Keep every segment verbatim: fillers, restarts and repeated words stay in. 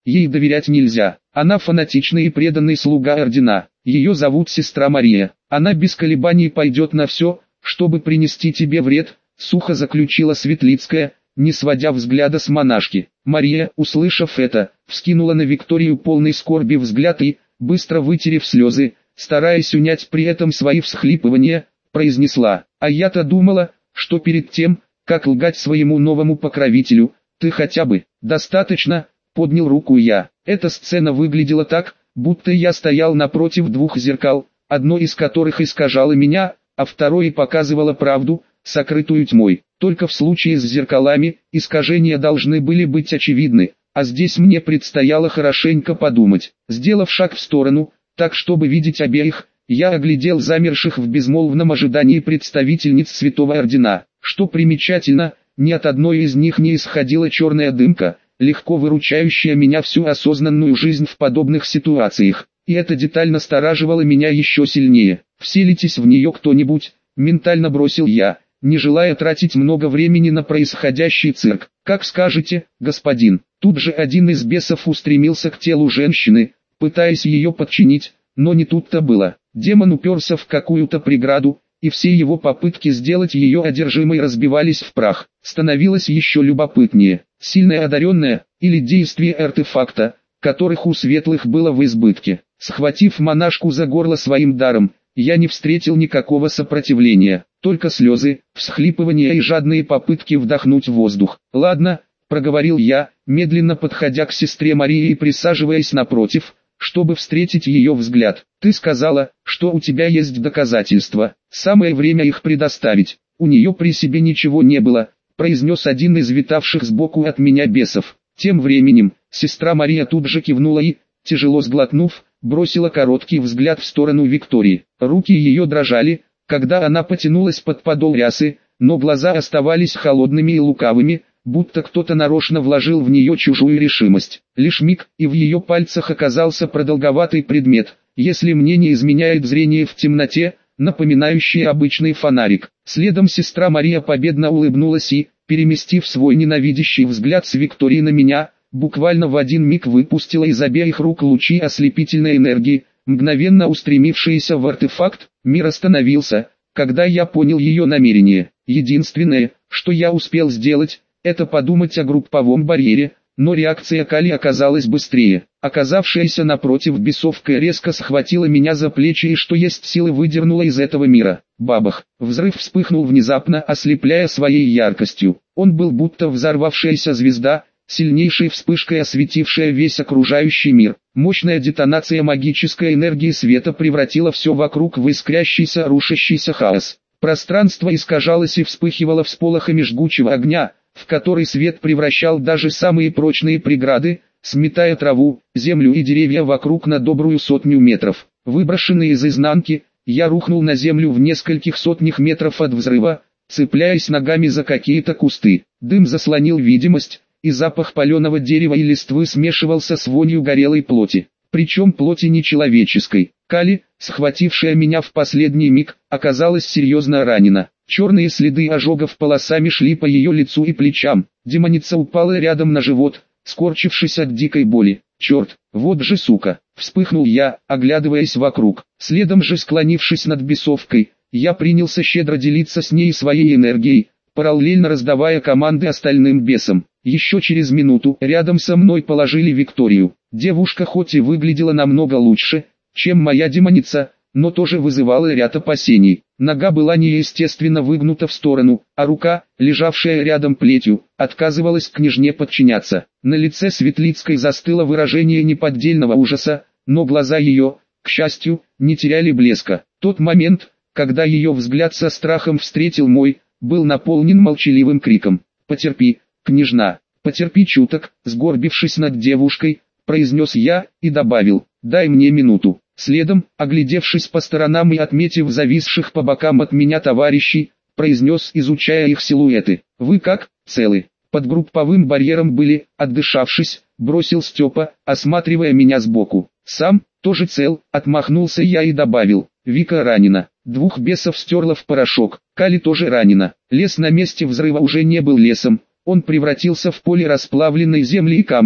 ей доверять нельзя. Она фанатичный и преданный слуга ордена. Ее зовут сестра Мария. Она без колебаний пойдет на все, чтобы принести тебе вред, сухо заключила Светлицкая, не сводя взгляда с монашки. Мария, услышав это, вскинула на Викторию полный скорби взгляд и, быстро вытерев слезы, стараясь унять при этом свои всхлипывания, произнесла: «А я-то думала, что перед тем, как лгать своему новому покровителю, ты хотя бы достаточно», — поднял руку я. Эта сцена выглядела так, будто я стоял напротив двух зеркал, одно из которых искажало меня, а второе показывало правду, сокрытую тьмой. Только в случае с зеркалами, искажения должны были быть очевидны, а здесь мне предстояло хорошенько подумать. Сделав шаг в сторону, так чтобы видеть обеих, я оглядел замерших в безмолвном ожидании представительниц Святого Ордена. Что примечательно, ни от одной из них не исходила черная дымка, легко выручающая меня всю осознанную жизнь в подобных ситуациях. И эта деталь настораживала меня еще сильнее. «Вселитесь в нее кто-нибудь», — ментально бросил я, не желая тратить много времени на происходящий цирк. «Как скажете, господин». Тут же один из бесов устремился к телу женщины, пытаясь ее подчинить, но не тут-то было. Демон уперся в какую-то преграду, и все его попытки сделать ее одержимой разбивались в прах. Становилось еще любопытнее. Сильная одаренная, или действие артефакта, которых у светлых было в избытке. Схватив монашку за горло своим даром, я не встретил никакого сопротивления, только слезы, всхлипывания и жадные попытки вдохнуть воздух. «Ладно», — проговорил я, медленно подходя к сестре Марии и присаживаясь напротив, чтобы встретить ее взгляд. «Ты сказала, что у тебя есть доказательства, самое время их предоставить». «У нее при себе ничего не было», — произнес один из витавших сбоку от меня бесов. Тем временем, сестра Мария тут же кивнула и, тяжело сглотнув, бросила короткий взгляд в сторону Виктории. Руки ее дрожали, когда она потянулась под подол рясы, но глаза оставались холодными и лукавыми, будто кто-то нарочно вложил в нее чужую решимость. Лишь миг, и в ее пальцах оказался продолговатый предмет, если мне не изменяет зрение в темноте, напоминающий обычный фонарик. Следом сестра Мария победно улыбнулась и, переместив свой ненавидящий взгляд с Виктории на меня, буквально в один миг выпустила из обеих рук лучи ослепительной энергии, мгновенно устремившиеся в артефакт. Мир остановился, когда я понял ее намерение. Единственное, что я успел сделать, это подумать о групповом барьере, но реакция Кали оказалась быстрее. Оказавшаяся напротив бесовка резко схватила меня за плечи и что есть силы выдернула из этого мира. Бабах! Взрыв вспыхнул внезапно, ослепляя своей яркостью. Он был будто взорвавшаяся звезда, сильнейшей вспышкой осветившая весь окружающий мир. Мощная детонация магической энергии света превратила все вокруг в искрящийся, рушащийся хаос. Пространство искажалось и вспыхивало всполохами жгучего огня, в который свет превращал даже самые прочные преграды, сметая траву, землю и деревья вокруг на добрую сотню метров. Выброшенный из изнанки, я рухнул на землю в нескольких сотнях метров от взрыва, цепляясь ногами за какие-то кусты. Дым заслонил видимость, и запах паленого дерева и листвы смешивался с вонью горелой плоти. Причем плоти нечеловеческой. Кали, схватившая меня в последний миг, оказалась серьезно ранена. Черные следы ожогов полосами шли по ее лицу и плечам. Демоница упала рядом на живот, скорчившись от дикой боли. «Черт, вот же сука!» — вспыхнул я, оглядываясь вокруг. Следом же, склонившись над бесовкой, я принялся щедро делиться с ней своей энергией, параллельно раздавая команды остальным бесам. Еще через минуту рядом со мной положили Викторию. Девушка хоть и выглядела намного лучше, чем моя демоница, но тоже вызывала ряд опасений. Нога была неестественно выгнута в сторону, а рука, лежавшая рядом плетью, отказывалась княжне подчиняться. На лице Светлицкой застыло выражение неподдельного ужаса, но глаза ее, к счастью, не теряли блеска. Тот момент, когда ее взгляд со страхом встретил мой, был наполнен молчаливым криком: «Потерпи, княжна, потерпи чуток», сгорбившись над девушкой, произнес я, и добавил: «Дай мне минуту». Следом, оглядевшись по сторонам и отметив зависших по бокам от меня товарищей, произнес, изучая их силуэты: «Вы как, целы?» Под групповым барьером были, отдышавшись, бросил Степа, осматривая меня сбоку. «Сам, тоже цел», отмахнулся я и добавил: «Вика ранена». Двух бесов стерла в порошок, Кали тоже ранена. Лес на месте взрыва уже не был лесом, он превратился в поле расплавленной земли и камня,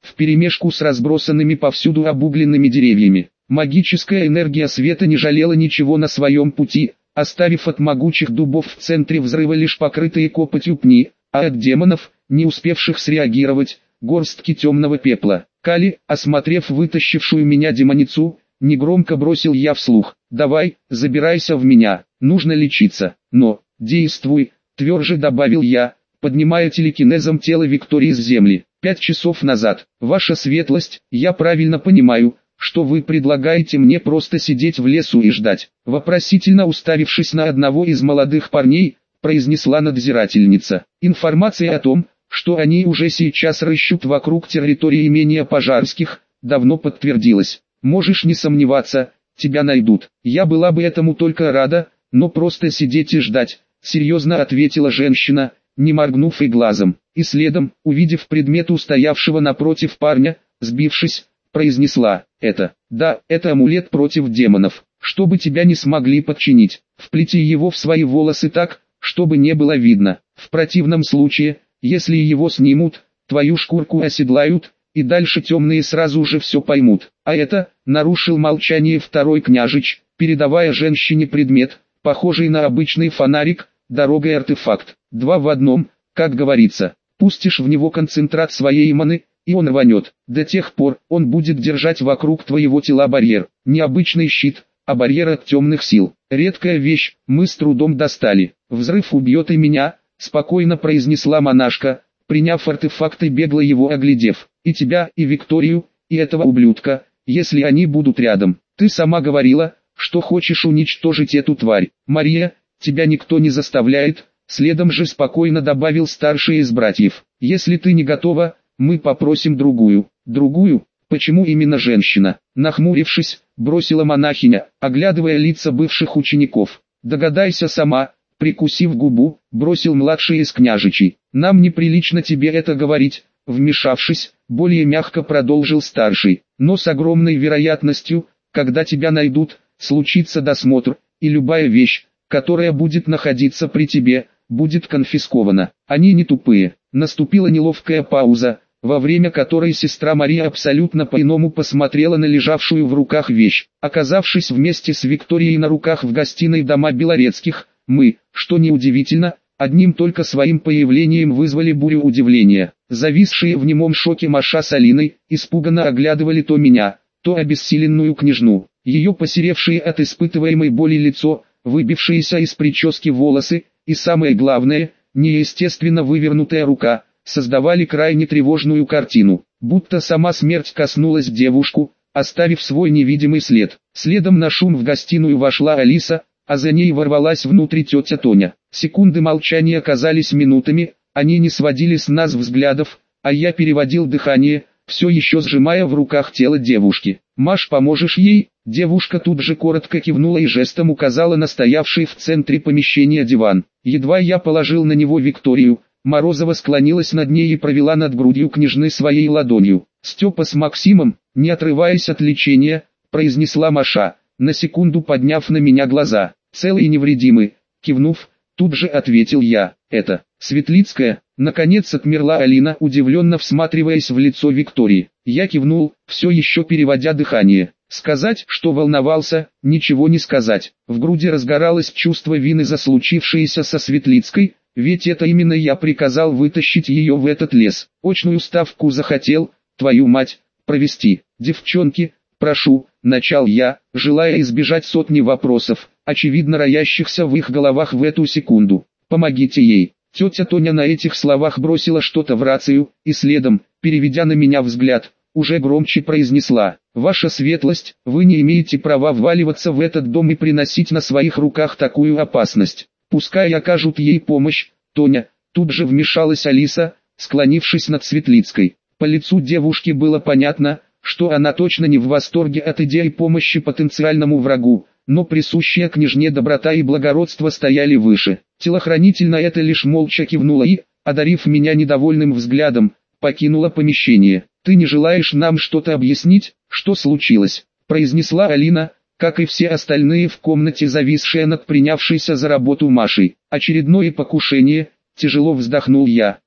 вперемешку с разбросанными повсюду обугленными деревьями. Магическая энергия света не жалела ничего на своем пути, оставив от могучих дубов в центре взрыва лишь покрытые копотью пни, а от демонов, не успевших среагировать, горстки темного пепла. Кали, осмотрев вытащившую меня демоницу, негромко бросил я вслух: «Давай, забирайся в меня, нужно лечиться, но, действуй», тверже добавил я, поднимая телекинезом тело Виктории с земли. «Пять часов назад, ваша светлость, я правильно понимаю, что вы предлагаете мне просто сидеть в лесу и ждать?» Вопросительно уставившись на одного из молодых парней, произнесла надзирательница. «Информация о том, что они уже сейчас рыщут вокруг территории имения Пожарских, давно подтвердилась. Можешь не сомневаться, тебя найдут». «Я была бы этому только рада, но просто сидеть и ждать», серьезно ответила женщина, не моргнув и глазом. И следом, увидев предмет устоявшего напротив парня, сбившись, произнесла: «Это, да, это амулет против демонов, чтобы тебя не смогли подчинить. Вплети его в свои волосы так, чтобы не было видно. В противном случае, если его снимут, твою шкурку оседлают, и дальше темные сразу же все поймут». «А это», нарушил молчание второй княжич, передавая женщине предмет, похожий на обычный фонарик, дорогой артефакт. «Два в одном, как говорится. Пустишь в него концентрат своей маны, и он рванет. До тех пор он будет держать вокруг твоего тела барьер. Не обычный щит, а барьер от темных сил. Редкая вещь, мы с трудом достали. Взрыв убьет и меня», спокойно произнесла монашка, приняв артефакт и бегло его оглядев. «И тебя, и Викторию, и этого ублюдка, если они будут рядом. Ты сама говорила, что хочешь уничтожить эту тварь. Мария, тебя никто не заставляет», следом же спокойно добавил старший из братьев. «Если ты не готова, мы попросим другую». «Другую? Почему именно женщина?» Нахмурившись, бросила монахиня, оглядывая лица бывших учеников. «Догадайся сама», прикусив губу, бросил младший из княжичей. «Нам неприлично тебе это говорить», вмешавшись, более мягко продолжил старший. «Но с огромной вероятностью, когда тебя найдут, случится досмотр, и любая вещь, которая будет находиться при тебе, будет конфискована. Они не тупые». Наступила неловкая пауза, во время которой сестра Мария абсолютно по-иному посмотрела на лежавшую в руках вещь. Оказавшись вместе с Викторией на руках в гостиной дома Белорецких, мы, что неудивительно, одним только своим появлением вызвали бурю удивления. Зависшие в немом шоке Маша с Алиной, испуганно оглядывали то меня, то обессиленную княжну. Ее посеревшие от испытываемой боли лицо, выбившиеся из прически волосы, и самое главное, неестественно вывернутая рука, создавали крайне тревожную картину, будто сама смерть коснулась девушку, оставив свой невидимый след. Следом на шум в гостиную вошла Алиса, а за ней ворвалась внутрь тетя Тоня. Секунды молчания казались минутами, они не сводили с нас взглядов, а я переводил дыхание, все еще сжимая в руках тело девушки. «Маш, поможешь ей?» Девушка тут же коротко кивнула и жестом указала на стоявший в центре помещения диван. Едва я положил на него Викторию, Морозова склонилась над ней и провела над грудью княжны своей ладонью. «Степа с Максимом, не отрываясь от лечения», произнесла Маша, на секунду подняв на меня глаза. «Целый и невредимый», кивнув, тут же ответил я. «Это, Светлицкая?» Наконец отмерла Алина, удивленно всматриваясь в лицо Виктории. Я кивнул, все еще переводя дыхание. Сказать, что волновался, ничего не сказать. В груди разгоралось чувство вины за случившееся со Светлицкой, ведь это именно я приказал вытащить ее в этот лес. Очную ставку захотел, твою мать, провести. «Девчонки, прошу», начал я, желая избежать сотни вопросов, очевидно роящихся в их головах в эту секунду. «Помогите ей». Тетя Тоня на этих словах бросила что-то в рацию, и следом, переведя на меня взгляд, уже громче произнесла: «Ваша светлость, вы не имеете права вваливаться в этот дом и приносить на своих руках такую опасность. Пускай окажут ей помощь». Тоня, тут же вмешалась Алиса, склонившись над Светлицкой. По лицу девушки было понятно, что она точно не в восторге от идеи помощи потенциальному врагу, но присущая княжне доброта и благородство стояли выше. Телохранитель на это лишь молча кивнула и, одарив меня недовольным взглядом, покинула помещение. «Ты не желаешь нам что-то объяснить, что случилось?» произнесла Алина, как и все остальные в комнате, зависшие над принявшейся за работу Машей. «Очередное покушение», тяжело вздохнул я.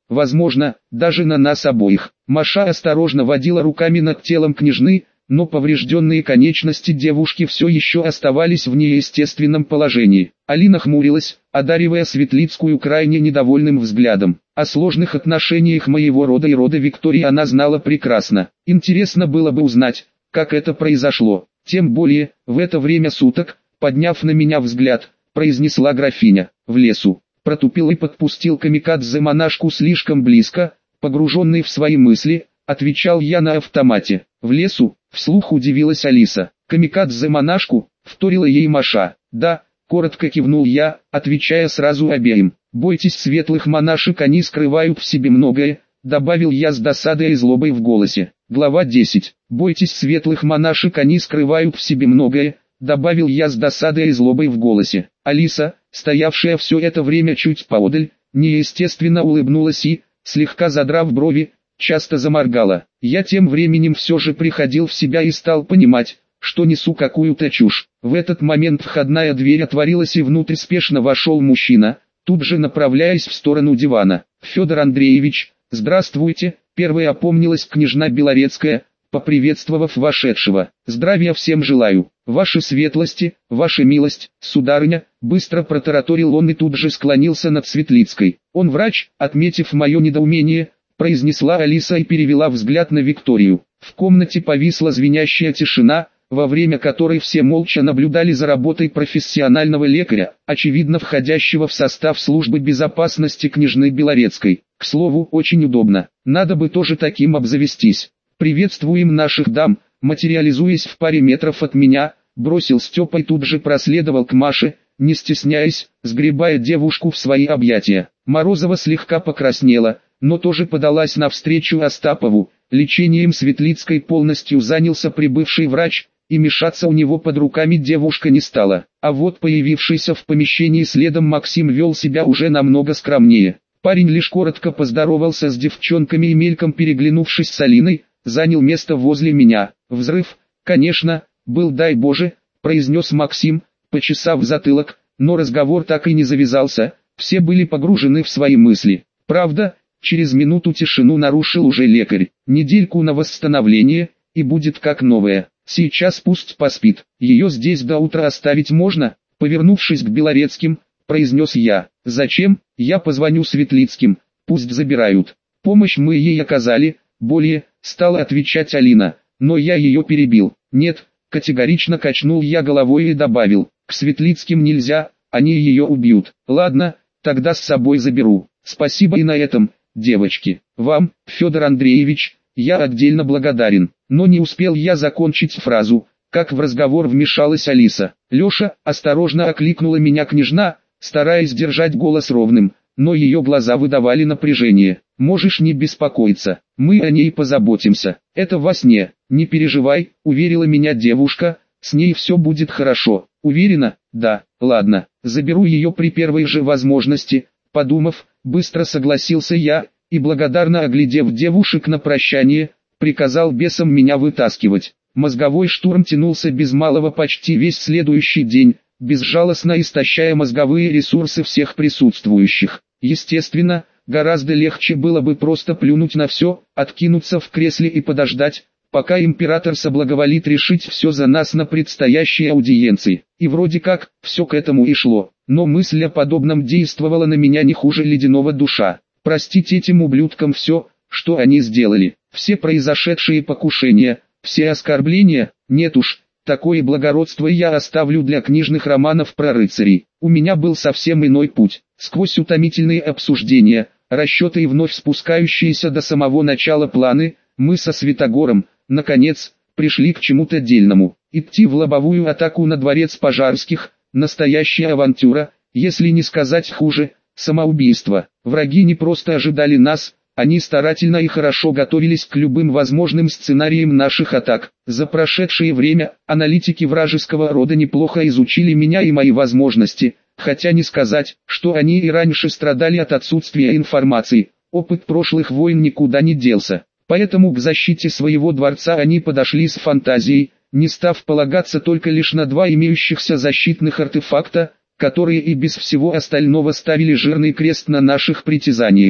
возможно, даже на нас обоих. Маша осторожно водила руками над телом княжны, но поврежденные конечности девушки все еще оставались в неестественном положении. Алина хмурилась, одаривая Светлицкую крайне недовольным взглядом. О сложных отношениях моего рода и рода Виктории она знала прекрасно. Интересно было бы узнать, как это произошло. Тем более, в это время суток, подняв на меня взгляд, произнесла графиня. В лесу. Протупил и подпустил камикадзе монашку слишком близко, погруженный в свои мысли, отвечал я на автомате. В лесу, вслух удивилась Алиса. Камикадзе монашку, вторила ей Маша. Да, коротко кивнул я, отвечая сразу обеим. Бойтесь светлых монашек, они скрывают в себе многое, добавил я с досадой и злобой в голосе. Глава десять. Бойтесь светлых монашек, они скрывают в себе многое, добавил я с досадой и злобой в голосе. Алиса, стоявшая все это время чуть поодаль, неестественно улыбнулась и, слегка задрав брови, часто заморгала. Я тем временем все же приходил в себя и стал понимать, что несу какую-то чушь. В этот момент входная дверь отворилась и внутрь спешно вошел мужчина, тут же направляясь в сторону дивана. «Федор Андреевич, здравствуйте», первой опомнилась княжна Белорецкая, поприветствовав вошедшего. «Здравия всем желаю, ваши светлости, ваша милость, сударыня», быстро протараторил он и тут же склонился над Светлицкой. «Он врач», отметив мое недоумение, произнесла Алиса и перевела взгляд на Викторию. В комнате повисла звенящая тишина, во время которой все молча наблюдали за работой профессионального лекаря, очевидно входящего в состав службы безопасности княжны Белорецкой. К слову, очень удобно, надо бы тоже таким обзавестись. «Приветствуем наших дам», материализуясь в паре метров от меня, бросил Степа и тут же проследовал к Маше, не стесняясь, сгребая девушку в свои объятия. Морозова слегка покраснела, но тоже подалась навстречу Остапову. Лечением Светлицкой полностью занялся прибывший врач, и мешаться у него под руками девушка не стала. А вот появившийся в помещении следом Максим вел себя уже намного скромнее. Парень лишь коротко поздоровался с девчонками и мельком переглянувшись с Алиной, занял место возле меня. Взрыв, конечно, был, дай Боже, произнес Максим, почесав затылок, но разговор так и не завязался, все были погружены в свои мысли. Правда, через минуту тишину нарушил уже лекарь. Недельку на восстановление, и будет как новая. Сейчас пусть поспит. Ее здесь до утра оставить можно? Повернувшись к Белорецким, произнес я. Зачем? Я позвоню Светлицким, пусть забирают. Помощь мы ей оказали, более, стала отвечать Алина, но я ее перебил. Нет, категорично качнул я головой и добавил. К Светлицким нельзя, они ее убьют. Ладно, тогда с собой заберу. Спасибо и на этом. Девочки, вам, Федор Андреевич, я отдельно благодарен, но не успел я закончить фразу, как в разговор вмешалась Алиса. Леша, осторожно окликнула меня княжна, стараясь держать голос ровным, но ее глаза выдавали напряжение. Можешь не беспокоиться, мы о ней позаботимся, это во сне, не переживай, уверила меня девушка, с ней все будет хорошо. Уверена? Да, ладно, заберу ее при первой же возможности. Подумав, быстро согласился я, и благодарно оглядев девушек на прощание, приказал бесам меня вытаскивать. Мозговой штурм тянулся без малого почти весь следующий день, безжалостно истощая мозговые ресурсы всех присутствующих. Естественно, гораздо легче было бы просто плюнуть на все, откинуться в кресле и подождать, пока император соблаговолит решить все за нас на предстоящей аудиенции. И вроде как, все к этому и шло. Но мысль о подобном действовала на меня не хуже ледяного душа. Простить этим ублюдкам все, что они сделали, все произошедшие покушения, все оскорбления, нет уж, такое благородство я оставлю для книжных романов про рыцарей. У меня был совсем иной путь. Сквозь утомительные обсуждения, расчеты и вновь спускающиеся до самого начала планы, мы со Святогором, наконец, пришли к чему-то дельному. Идти в лобовую атаку на дворец Пожарских – настоящая авантюра, если не сказать хуже, самоубийство. Враги не просто ожидали нас, они старательно и хорошо готовились к любым возможным сценариям наших атак. За прошедшее время аналитики вражеского рода неплохо изучили меня и мои возможности, хотя не сказать, что они и раньше страдали от отсутствия информации. Опыт прошлых войн никуда не делся. Поэтому к защите своего дворца они подошли с фантазией, не став полагаться только лишь на два имеющихся защитных артефакта, которые и без всего остального ставили жирный крест на наших притязаниях.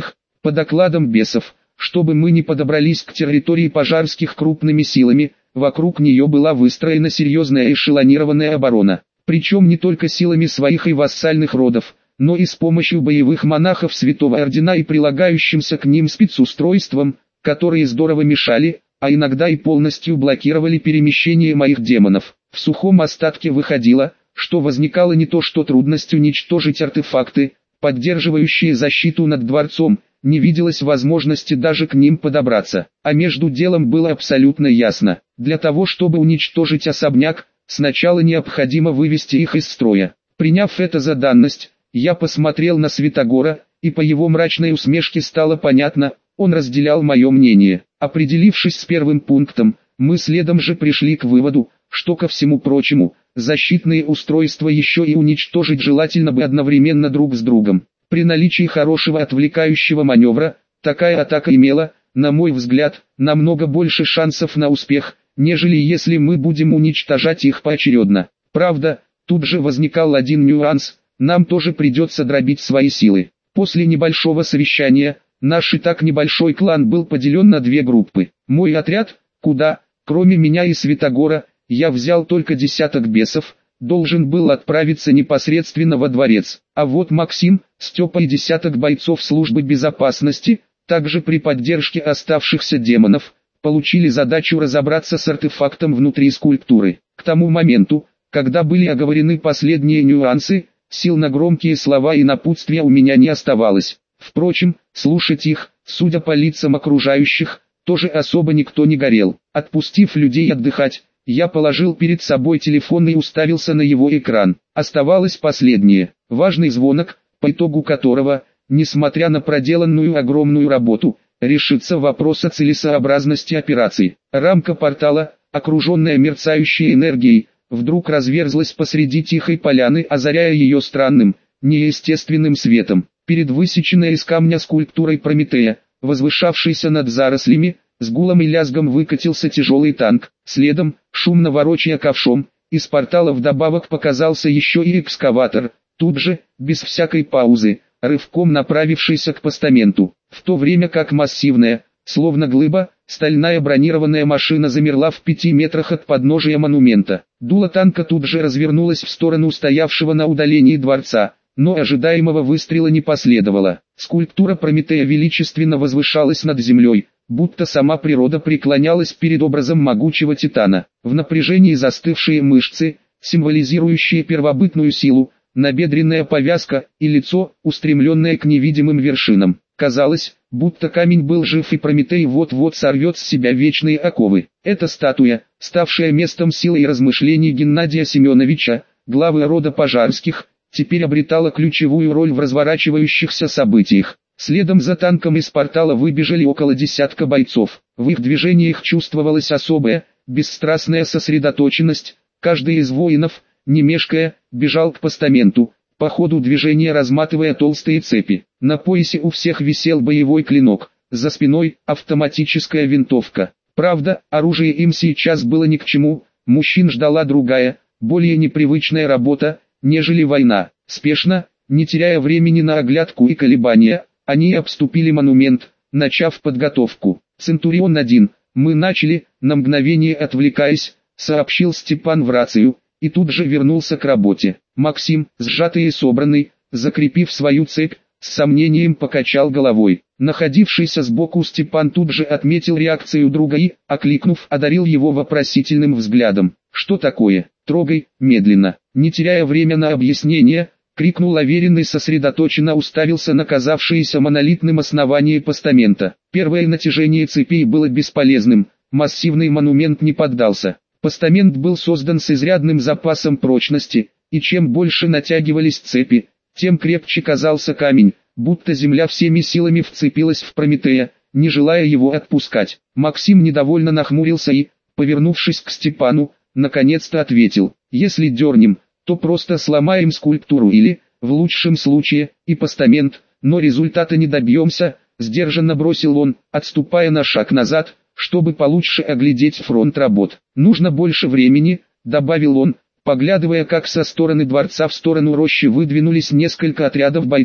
По докладам бесов, чтобы мы не подобрались к территории пожарских крупными силами, вокруг нее была выстроена серьезная эшелонированная оборона. Причем не только силами своих и вассальных родов, но и с помощью боевых монахов Святого Ордена и прилагающимся к ним спецустройством, которые здорово мешали, а иногда и полностью блокировали перемещение моих демонов. В сухом остатке выходило, что возникало не то что трудность уничтожить артефакты, поддерживающие защиту над дворцом, не виделось возможности даже к ним подобраться. А между делом было абсолютно ясно, для того чтобы уничтожить особняк, сначала необходимо вывести их из строя. Приняв это за данность, я посмотрел на Святогора, и по его мрачной усмешке стало понятно, он разделял мое мнение. Определившись с первым пунктом, мы следом же пришли к выводу, что ко всему прочему, защитные устройства еще и уничтожить желательно бы одновременно друг с другом. При наличии хорошего отвлекающего маневра, такая атака имела, на мой взгляд, намного больше шансов на успех, нежели если мы будем уничтожать их поочередно. Правда, тут же возникал один нюанс, нам тоже придется дробить свои силы. После небольшого совещания, наш и так небольшой клан был поделен на две группы. Мой отряд, куда, кроме меня и Святогора, я взял только десяток бесов, должен был отправиться непосредственно во дворец. А вот Максим, Степа и десяток бойцов службы безопасности, также при поддержке оставшихся демонов, получили задачу разобраться с артефактом внутри скульптуры. К тому моменту, когда были оговорены последние нюансы, сил на громкие слова и напутствия у меня не оставалось. Впрочем, слушать их, судя по лицам окружающих, тоже особо никто не горел. Отпустив людей отдыхать, я положил перед собой телефон и уставился на его экран. Оставалось последнее, важный звонок, по итогу которого, несмотря на проделанную огромную работу, решится вопрос о целесообразности операции. Рамка портала, окруженная мерцающей энергией, вдруг разверзлась посреди тихой поляны, озаряя ее странным, неестественным светом. Перед высеченной из камня скульптурой Прометея, возвышавшейся над зарослями, с гулом и лязгом выкатился тяжелый танк. Следом, шумно ворочая ковшом, из портала вдобавок показался еще и экскаватор, тут же, без всякой паузы, рывком направившийся к постаменту. В то время как массивная, словно глыба, стальная бронированная машина замерла в пяти метрах от подножия монумента. Дуло танка тут же развернулось в сторону стоявшего на удалении дворца, но ожидаемого выстрела не последовало. Скульптура Прометея величественно возвышалась над землей, будто сама природа преклонялась перед образом могучего титана. В напряжении застывшие мышцы, символизирующие первобытную силу, набедренная повязка и лицо, устремленное к невидимым вершинам. Казалось, будто камень был жив и Прометей вот-вот сорвет с себя вечные оковы. Эта статуя, ставшая местом силы и размышлений Геннадия Семеновича, главы рода Пожарских, теперь обретала ключевую роль в разворачивающихся событиях. Следом за танком из портала выбежали около десятка бойцов. В их движениях чувствовалась особая, бесстрастная сосредоточенность. Каждый из воинов, не мешкая, бежал к постаменту, по ходу движения разматывая толстые цепи. На поясе у всех висел боевой клинок, за спиной автоматическая винтовка. Правда, оружие им сейчас было ни к чему, мужчин ждала другая, более непривычная работа, нежели война. Спешно, не теряя времени на оглядку и колебания, они обступили монумент, начав подготовку. «Центурион один, мы начали», на мгновение отвлекаясь, сообщил Степан в рацию, и тут же вернулся к работе. Максим, сжатый и собранный, закрепив свою цепь, с сомнением покачал головой. Находившийся сбоку Степан тут же отметил реакцию друга и, окликнув, одарил его вопросительным взглядом. «Что такое? Трогай, медленно». Не теряя время на объяснение, крикнул Аверин и сосредоточенно уставился на казавшееся монолитным основание постамента. Первое натяжение цепей было бесполезным, массивный монумент не поддался. Постамент был создан с изрядным запасом прочности, и чем больше натягивались цепи, тем крепче казался камень, будто земля всеми силами вцепилась в Прометея, не желая его отпускать. Максим недовольно нахмурился и, повернувшись к Степану, наконец-то ответил: «Если дернем, то просто сломаем скульптуру или, в лучшем случае, и постамент, но результата не добьемся», — сдержанно бросил он, отступая на шаг назад, чтобы получше оглядеть фронт работ. «Нужно больше времени», — добавил он, поглядывая, как со стороны дворца в сторону рощи выдвинулись несколько отрядов бойцов.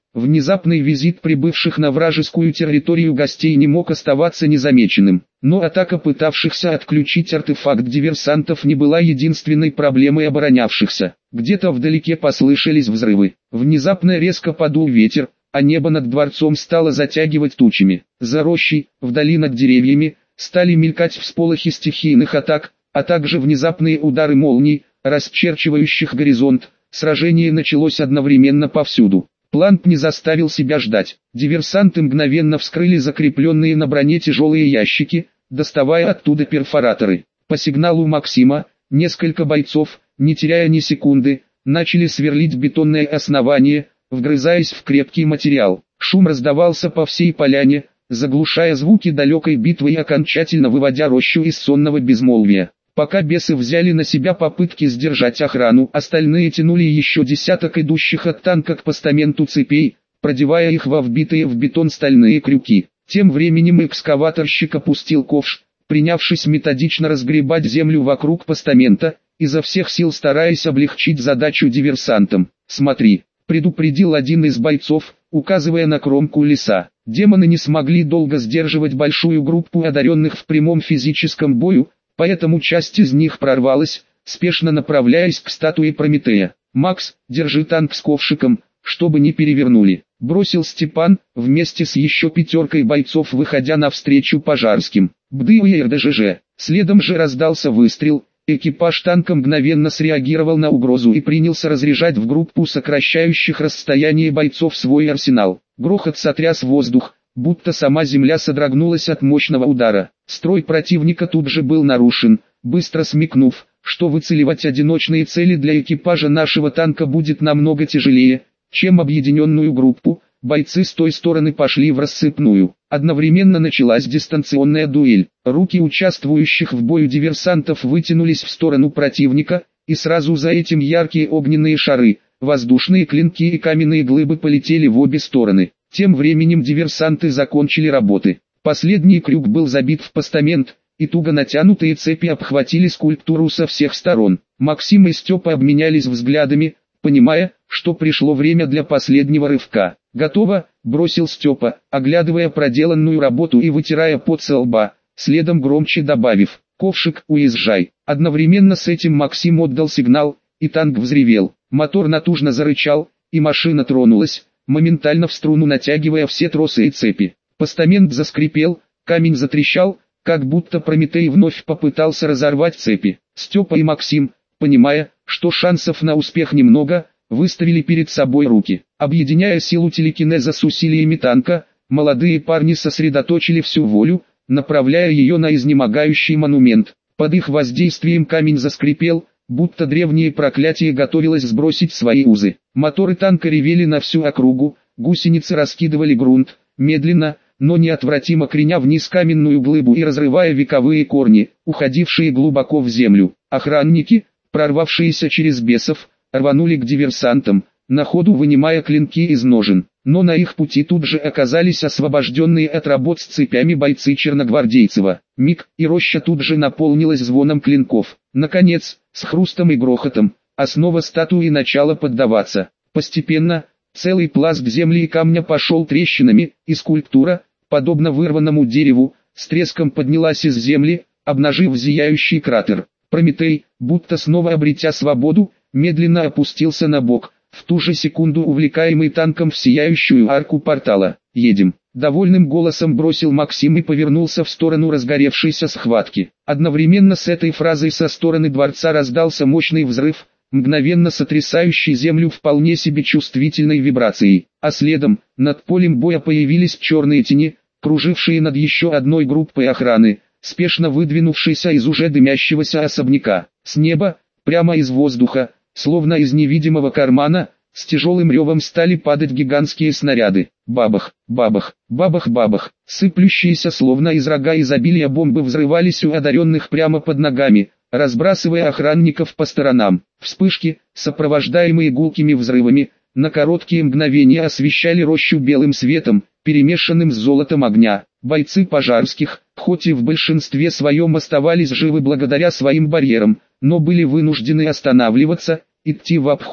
Внезапный визит прибывших на вражескую территорию гостей не мог оставаться незамеченным. Но атака пытавшихся отключить артефакт диверсантов не была единственной проблемой оборонявшихся. Где-то вдалеке послышались взрывы. Внезапно резко подул ветер, а небо над дворцом стало затягивать тучами. За рощей, вдали над деревьями, стали мелькать всполохи стихийных атак, а также внезапные удары молний, расчерчивающих горизонт. Сражение началось одновременно повсюду. Плант не заставил себя ждать. Диверсанты мгновенно вскрыли закрепленные на броне тяжелые ящики, доставая оттуда перфораторы. По сигналу Максима, несколько бойцов, не теряя ни секунды, начали сверлить бетонное основание, вгрызаясь в крепкий материал. Шум раздавался по всей поляне, заглушая звуки далекой битвы и окончательно выводя рощу из сонного безмолвия. Пока бесы взяли на себя попытки сдержать охрану, остальные тянули еще десяток идущих от танка к постаменту цепей, продевая их во вбитые в бетон стальные крюки. Тем временем экскаваторщик опустил ковш, принявшись методично разгребать землю вокруг постамента, изо всех сил стараясь облегчить задачу диверсантам. «Смотри», — предупредил один из бойцов, указывая на кромку леса. Демоны не смогли долго сдерживать большую группу одаренных в прямом физическом бою, поэтому часть из них прорвалась, спешно направляясь к статуе Прометея. «Макс, держи танк с ковшиком, чтобы не перевернули», — бросил Степан, вместе с еще пятеркой бойцов выходя навстречу пожарским. «Бды и РДЖЖ». Следом же раздался выстрел, экипаж танка мгновенно среагировал на угрозу и принялся разряжать в группу сокращающих расстояние бойцов свой арсенал. Грохот сотряс воздух, будто сама земля содрогнулась от мощного удара. Строй противника тут же был нарушен, быстро смекнув, что выцеливать одиночные цели для экипажа нашего танка будет намного тяжелее, чем объединенную группу. Бойцы с той стороны пошли в рассыпную. Одновременно началась дистанционная дуэль. Руки участвующих в бою диверсантов вытянулись в сторону противника, и сразу за этим яркие огненные шары, воздушные клинки и каменные глыбы полетели в обе стороны. Тем временем диверсанты закончили работы. Последний крюк был забит в постамент, и туго натянутые цепи обхватили скульптуру со всех сторон. Максим и Степа обменялись взглядами, понимая, что пришло время для последнего рывка. «Готово», — бросил Степа, оглядывая проделанную работу и вытирая пот со лба, следом громче добавив: «Ковшик, уезжай». Одновременно с этим Максим отдал сигнал, и танк взревел. Мотор натужно зарычал, и машина тронулась, моментально в струну натягивая все тросы и цепи. Постамент заскрипел, камень затрещал, как будто Прометей вновь попытался разорвать цепи. Степа и Максим, понимая, что шансов на успех немного, выставили перед собой руки. Объединяя силу телекинеза с усилиями танка, молодые парни сосредоточили всю волю, направляя ее на изнемогающий монумент. Под их воздействием камень заскрипел, будто древнее проклятие готовилось сбросить свои узы. Моторы танка ревели на всю округу, гусеницы раскидывали грунт, медленно, но неотвратимо креня вниз каменную глыбу и разрывая вековые корни, уходившие глубоко в землю. Охранники, прорвавшиеся через бесов, рванули к диверсантам, на ходу вынимая клинки из ножен. Но на их пути тут же оказались освобожденные от работ с цепями бойцы Черногвардейцева. Миг, и роща тут же наполнилась звоном клинков. Наконец, с хрустом и грохотом, основа статуи начала поддаваться. Постепенно, целый пласт земли и камня пошел трещинами, и скульптура, подобно вырванному дереву, с треском поднялась из земли, обнажив зияющий кратер. Прометей, будто снова обретя свободу, медленно опустился на бок, в ту же секунду увлекаемый танком в сияющую арку портала. «Едем!» — довольным голосом бросил Максим и повернулся в сторону разгоревшейся схватки. Одновременно с этой фразой со стороны дворца раздался мощный взрыв, мгновенно сотрясающий землю вполне себе чувствительной вибрацией, а следом, над полем боя появились черные тени, кружившие над еще одной группой охраны, спешно выдвинувшейся из уже дымящегося особняка. С неба, прямо из воздуха, словно из невидимого кармана, с тяжелым ревом стали падать гигантские снаряды. Бабах, бабах, бабах, бабах. Сыплющиеся словно из рога изобилия бомбы взрывались у одаренных прямо под ногами, разбрасывая охранников по сторонам. Вспышки, сопровождаемые гулкими взрывами, на короткие мгновения освещали рощу белым светом, перемешанным с золотом огня. Бойцы пожарских, хоть и в большинстве своем оставались живы благодаря своим барьерам, но были вынуждены останавливаться, идти в обход,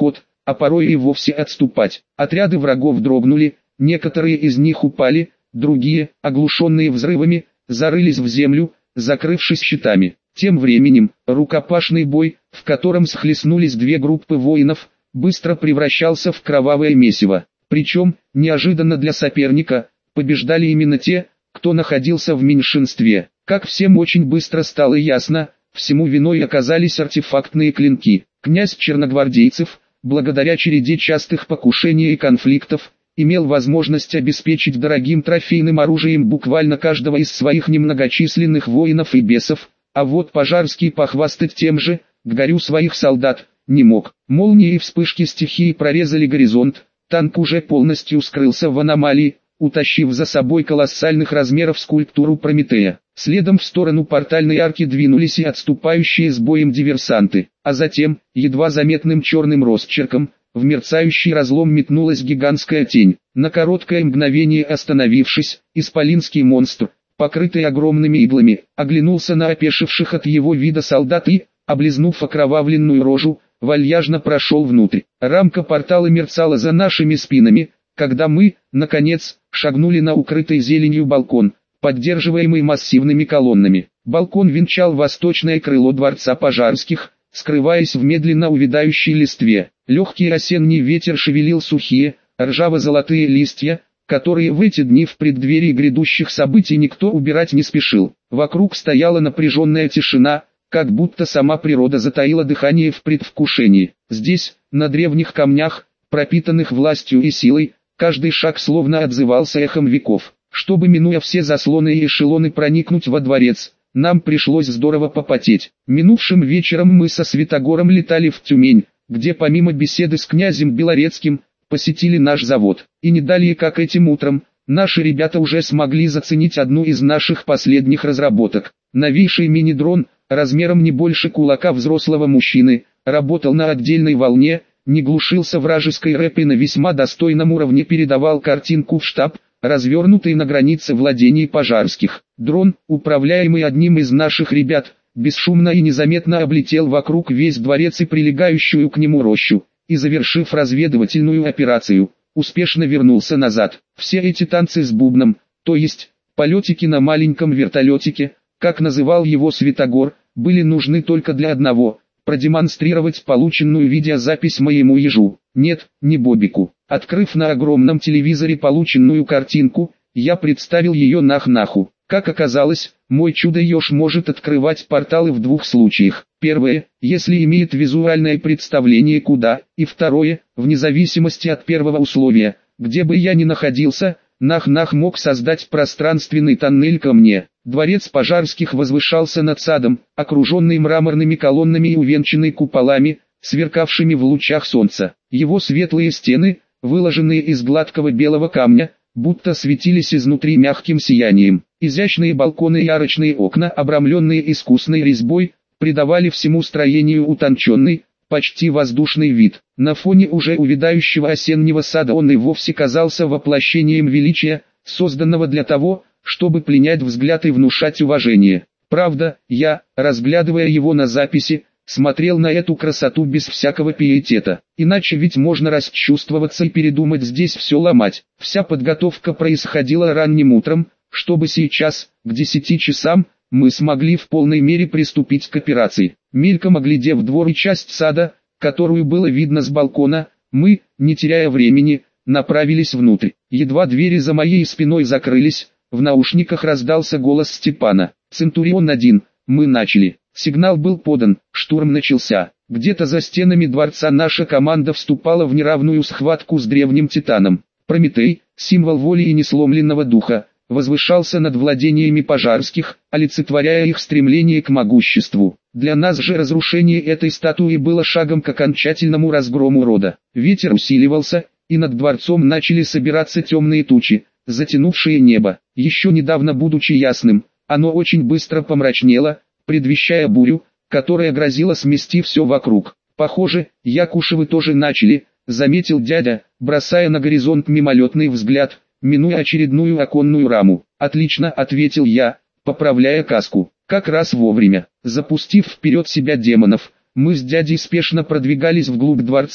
а порой и вовсе отступать. Отряды врагов дрогнули, некоторые из них упали, другие, оглушенные взрывами, зарылись в землю, закрывшись щитами. Тем временем, рукопашный бой, в котором схлестнулись две группы воинов, быстро превращался в кровавое месиво. Причем, неожиданно для соперника, побеждали именно те, кто находился в меньшинстве. Как всем очень быстро стало ясно, всему виной оказались артефактные клинки. Князь черногвардейцев, благодаря череде частых покушений и конфликтов, имел возможность обеспечить дорогим трофейным оружием буквально каждого из своих немногочисленных воинов и бесов, а вот Пожарский похвастать тем же, к горю своих солдат, не мог. Молнии и вспышки стихии прорезали горизонт, танк уже полностью скрылся в аномалии, утащив за собой колоссальных размеров скульптуру Прометея. Следом в сторону портальной арки двинулись и отступающие с боем диверсанты, а затем, едва заметным черным росчерком, в мерцающий разлом метнулась гигантская тень. На короткое мгновение остановившись, исполинский монстр, покрытый огромными иглами, оглянулся на опешивших от его вида солдат и, облизнув окровавленную рожу, вальяжно прошел внутрь. Рамка портала мерцала за нашими спинами, когда мы, наконец, шагнули на укрытый зеленью балкон, поддерживаемый массивными колоннами. Балкон венчал восточное крыло дворца Пожарских, скрываясь в медленно увядающей листве. Легкий осенний ветер шевелил сухие, ржаво-золотые листья, которые в эти дни в преддверии грядущих событий никто убирать не спешил. Вокруг стояла напряженная тишина, как будто сама природа затаила дыхание в предвкушении. Здесь, на древних камнях, пропитанных властью и силой, каждый шаг словно отзывался эхом веков. Чтобы, минуя все заслоны и эшелоны, проникнуть во дворец, нам пришлось здорово попотеть. Минувшим вечером мы со Святогором летали в Тюмень, где помимо беседы с князем Белорецким, посетили наш завод. И не далее как этим утром, наши ребята уже смогли заценить одну из наших последних разработок. Новейший мини-дрон, размером не больше кулака взрослого мужчины, работал на отдельной волне, не глушился вражеской рэп и на весьма достойном уровне передавал картинку в штаб, развернутый на границе владений Пожарских. Дрон, управляемый одним из наших ребят, бесшумно и незаметно облетел вокруг весь дворец и прилегающую к нему рощу, и, завершив разведывательную операцию, успешно вернулся назад. Все эти танцы с бубном, то есть полетики на маленьком вертолетике, как называл его Святогор, были нужны только для одного – продемонстрировать полученную видеозапись моему ежу. Нет, не Бобику. Открыв на огромном телевизоре полученную картинку, я представил ее Нах-Наху. Как оказалось, мой чудо-еж может открывать порталы в двух случаях. Первое, если имеет визуальное представление куда, и второе, вне зависимости от первого условия, где бы я ни находился, Нах-Нах мог создать пространственный тоннель ко мне. Дворец Пожарских возвышался над садом, окруженный мраморными колоннами и увенчанный куполами, сверкавшими в лучах солнца. Его светлые стены, выложенные из гладкого белого камня, будто светились изнутри мягким сиянием. Изящные балконы и арочные окна, обрамленные искусной резьбой, придавали всему строению утонченный, почти воздушный вид. На фоне уже увядающего осеннего сада он и вовсе казался воплощением величия, созданного для того, чтобы пленять взгляд и внушать уважение. Правда, я, разглядывая его на записи, смотрел на эту красоту без всякого пиетета. Иначе ведь можно расчувствоваться и передумать здесь все ломать. Вся подготовка происходила ранним утром, чтобы сейчас, к десяти часам, мы смогли в полной мере приступить к операции. Мельком оглядев двор и часть сада, которую было видно с балкона, мы, не теряя времени, направились внутрь. Едва двери за моей спиной закрылись, в наушниках раздался голос Степана. «Центурион один, мы начали». Сигнал был подан, штурм начался. Где-то за стенами дворца наша команда вступала в неравную схватку с древним титаном. Прометей, символ воли и несломленного духа, возвышался над владениями Пожарских, олицетворяя их стремление к могуществу. Для нас же разрушение этой статуи было шагом к окончательному разгрому рода. Ветер усиливался, и над дворцом начали собираться темные тучи, затянувшие небо. Еще недавно будучи ясным, оно очень быстро помрачнело, предвещая бурю, которая грозила смести все вокруг. «Похоже, Якушевы тоже начали», — заметил дядя, бросая на горизонт мимолетный взгляд, минуя очередную оконную раму. «Отлично», — ответил я, поправляя каску. Как раз вовремя. Запустив вперед себя демонов, мы с дядей спешно продвигались вглубь дворца,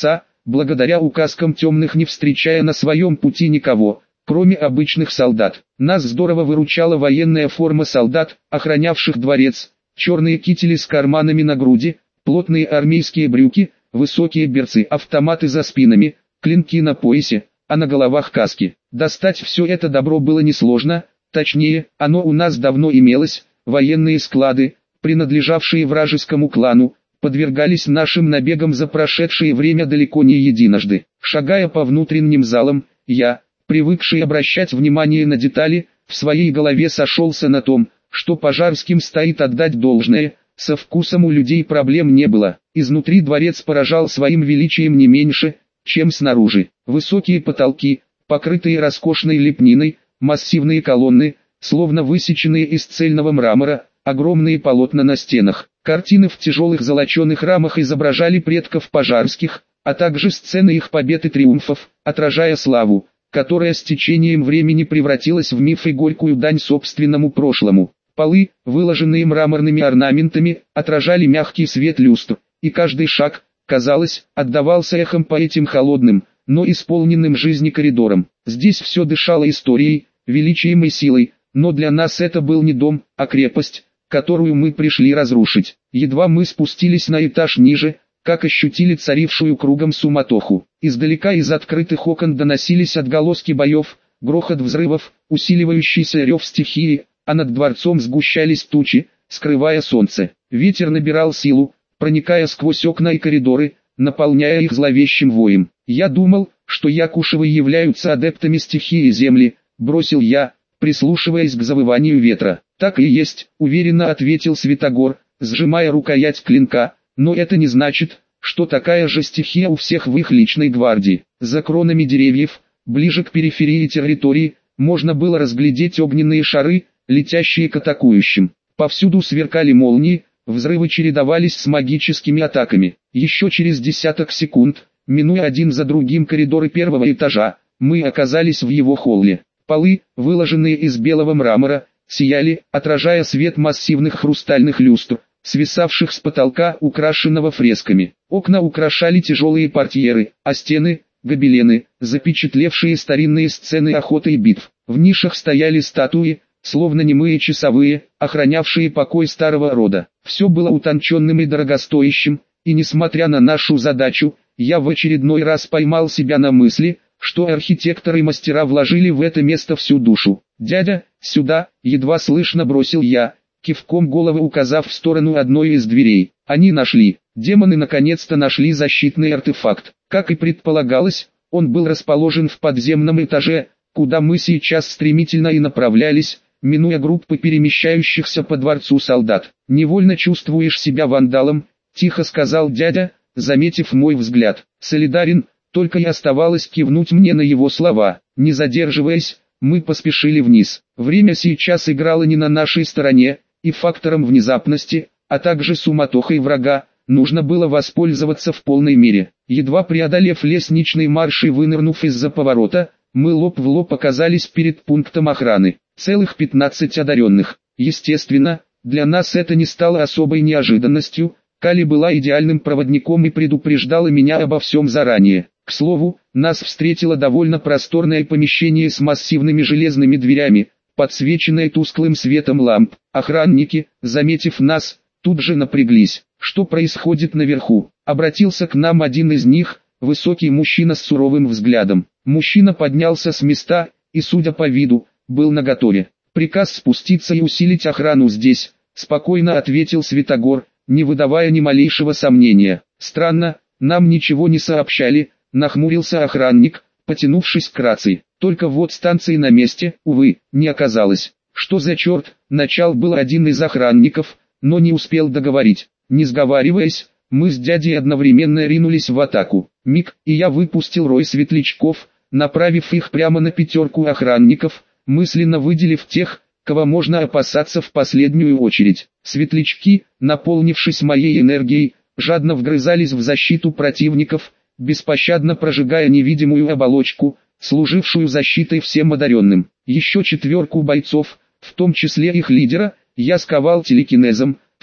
благодаря указкам темных не встречая на своем пути никого, кроме обычных солдат. Нас здорово выручала военная форма солдат, охранявших дворец, черные кители с карманами на груди, плотные армейские брюки, высокие берцы, автоматы за спинами, клинки на поясе, а на головах каски. Достать все это добро было несложно, точнее, оно у нас давно имелось. Военные склады, принадлежавшие вражескому клану, подвергались нашим набегам за прошедшее время далеко не единожды. Шагая по внутренним залам, я, привыкший обращать внимание на детали, в своей голове сошелся на том, что Пожарским стоит отдать должное, со вкусом у людей проблем не было. Изнутри дворец поражал своим величием не меньше, чем снаружи. Высокие потолки, покрытые роскошной лепниной, массивные колонны, словно высеченные из цельного мрамора, огромные полотна на стенах. Картины в тяжелых золоченых рамах изображали предков Пожарских, а также сцены их побед и триумфов, отражая славу, которая с течением времени превратилась в миф и горькую дань собственному прошлому. Полы, выложенные мраморными орнаментами, отражали мягкий свет люстр, и каждый шаг, казалось, отдавался эхом по этим холодным, но исполненным жизни коридорам. Здесь все дышало историей, величием и силой, но для нас это был не дом, а крепость, которую мы пришли разрушить. Едва мы спустились на этаж ниже, как ощутили царившую кругом суматоху. Издалека из открытых окон доносились отголоски боев, грохот взрывов, усиливающийся рев стихии, а над дворцом сгущались тучи, скрывая солнце. Ветер набирал силу, проникая сквозь окна и коридоры, наполняя их зловещим воем. «Я думал, что якушевы являются адептами стихии земли», — бросил я, прислушиваясь к завыванию ветра. «Так и есть», — уверенно ответил Святогор, сжимая рукоять клинка, «но это не значит, что такая же стихия у всех в их личной гвардии». За кронами деревьев, ближе к периферии территории, можно было разглядеть огненные шары, летящие к атакующим. Повсюду сверкали молнии, взрывы чередовались с магическими атаками. Еще через десяток секунд, минуя один за другим коридоры первого этажа, мы оказались в его холле. Полы, выложенные из белого мрамора, сияли, отражая свет массивных хрустальных люстр, свисавших с потолка, украшенного фресками. Окна украшали тяжелые портьеры, а стены — гобелены, запечатлевшие старинные сцены охоты и битв. В нишах стояли статуи, словно немые часовые, охранявшие покой старого рода. Все было утонченным и дорогостоящим, и несмотря на нашу задачу, я в очередной раз поймал себя на мысли, что архитекторы и мастера вложили в это место всю душу. «Дядя, сюда!» — едва слышно бросил я, кивком головы указав в сторону одной из дверей. Они нашли. Демоны наконец-то нашли защитный артефакт. Как и предполагалось, он был расположен в подземном этаже, куда мы сейчас стремительно и направлялись, минуя группы перемещающихся по дворцу солдат. «Невольно чувствуешь себя вандалом», — тихо сказал дядя, заметив мой взгляд. «Солидарен», только и оставалось кивнуть мне на его слова. Не задерживаясь, мы поспешили вниз. Время сейчас играло не на нашей стороне, и фактором внезапности, а также суматохой врага, нужно было воспользоваться в полной мере. Едва преодолев лестничный марш и вынырнув из-за поворота, мы лоб в лоб оказались перед пунктом охраны. Целых пятнадцать одаренных. Естественно, для нас это не стало особой неожиданностью. Кали была идеальным проводником и предупреждала меня обо всем заранее. К слову, нас встретило довольно просторное помещение с массивными железными дверями, подсвеченное тусклым светом ламп. Охранники, заметив нас, тут же напряглись. «Что происходит наверху?» — обратился к нам один из них, высокий мужчина с суровым взглядом. Мужчина поднялся с места и, судя по виду, был наготове. «Приказ спуститься и усилить охрану здесь», — спокойно ответил Святогор, не выдавая ни малейшего сомнения. «Странно, нам ничего не сообщали», — нахмурился охранник, потянувшись к рации. «Только вот станции на месте, увы, не оказалось». «Что за черт?» — начал был один из охранников, но не успел договорить. Не сговариваясь, мы с дядей одновременно ринулись в атаку. Миг, и я выпустил рой светлячков, направив их прямо на пятерку охранников, мысленно выделив тех, кого можно опасаться в последнюю очередь. Светлячки, наполнившись моей энергией, жадно вгрызались в защиту противников, беспощадно прожигая невидимую оболочку, служившую защитой всем одаренным. Еще четверку бойцов, в том числе их лидера, я сковал телекинезом,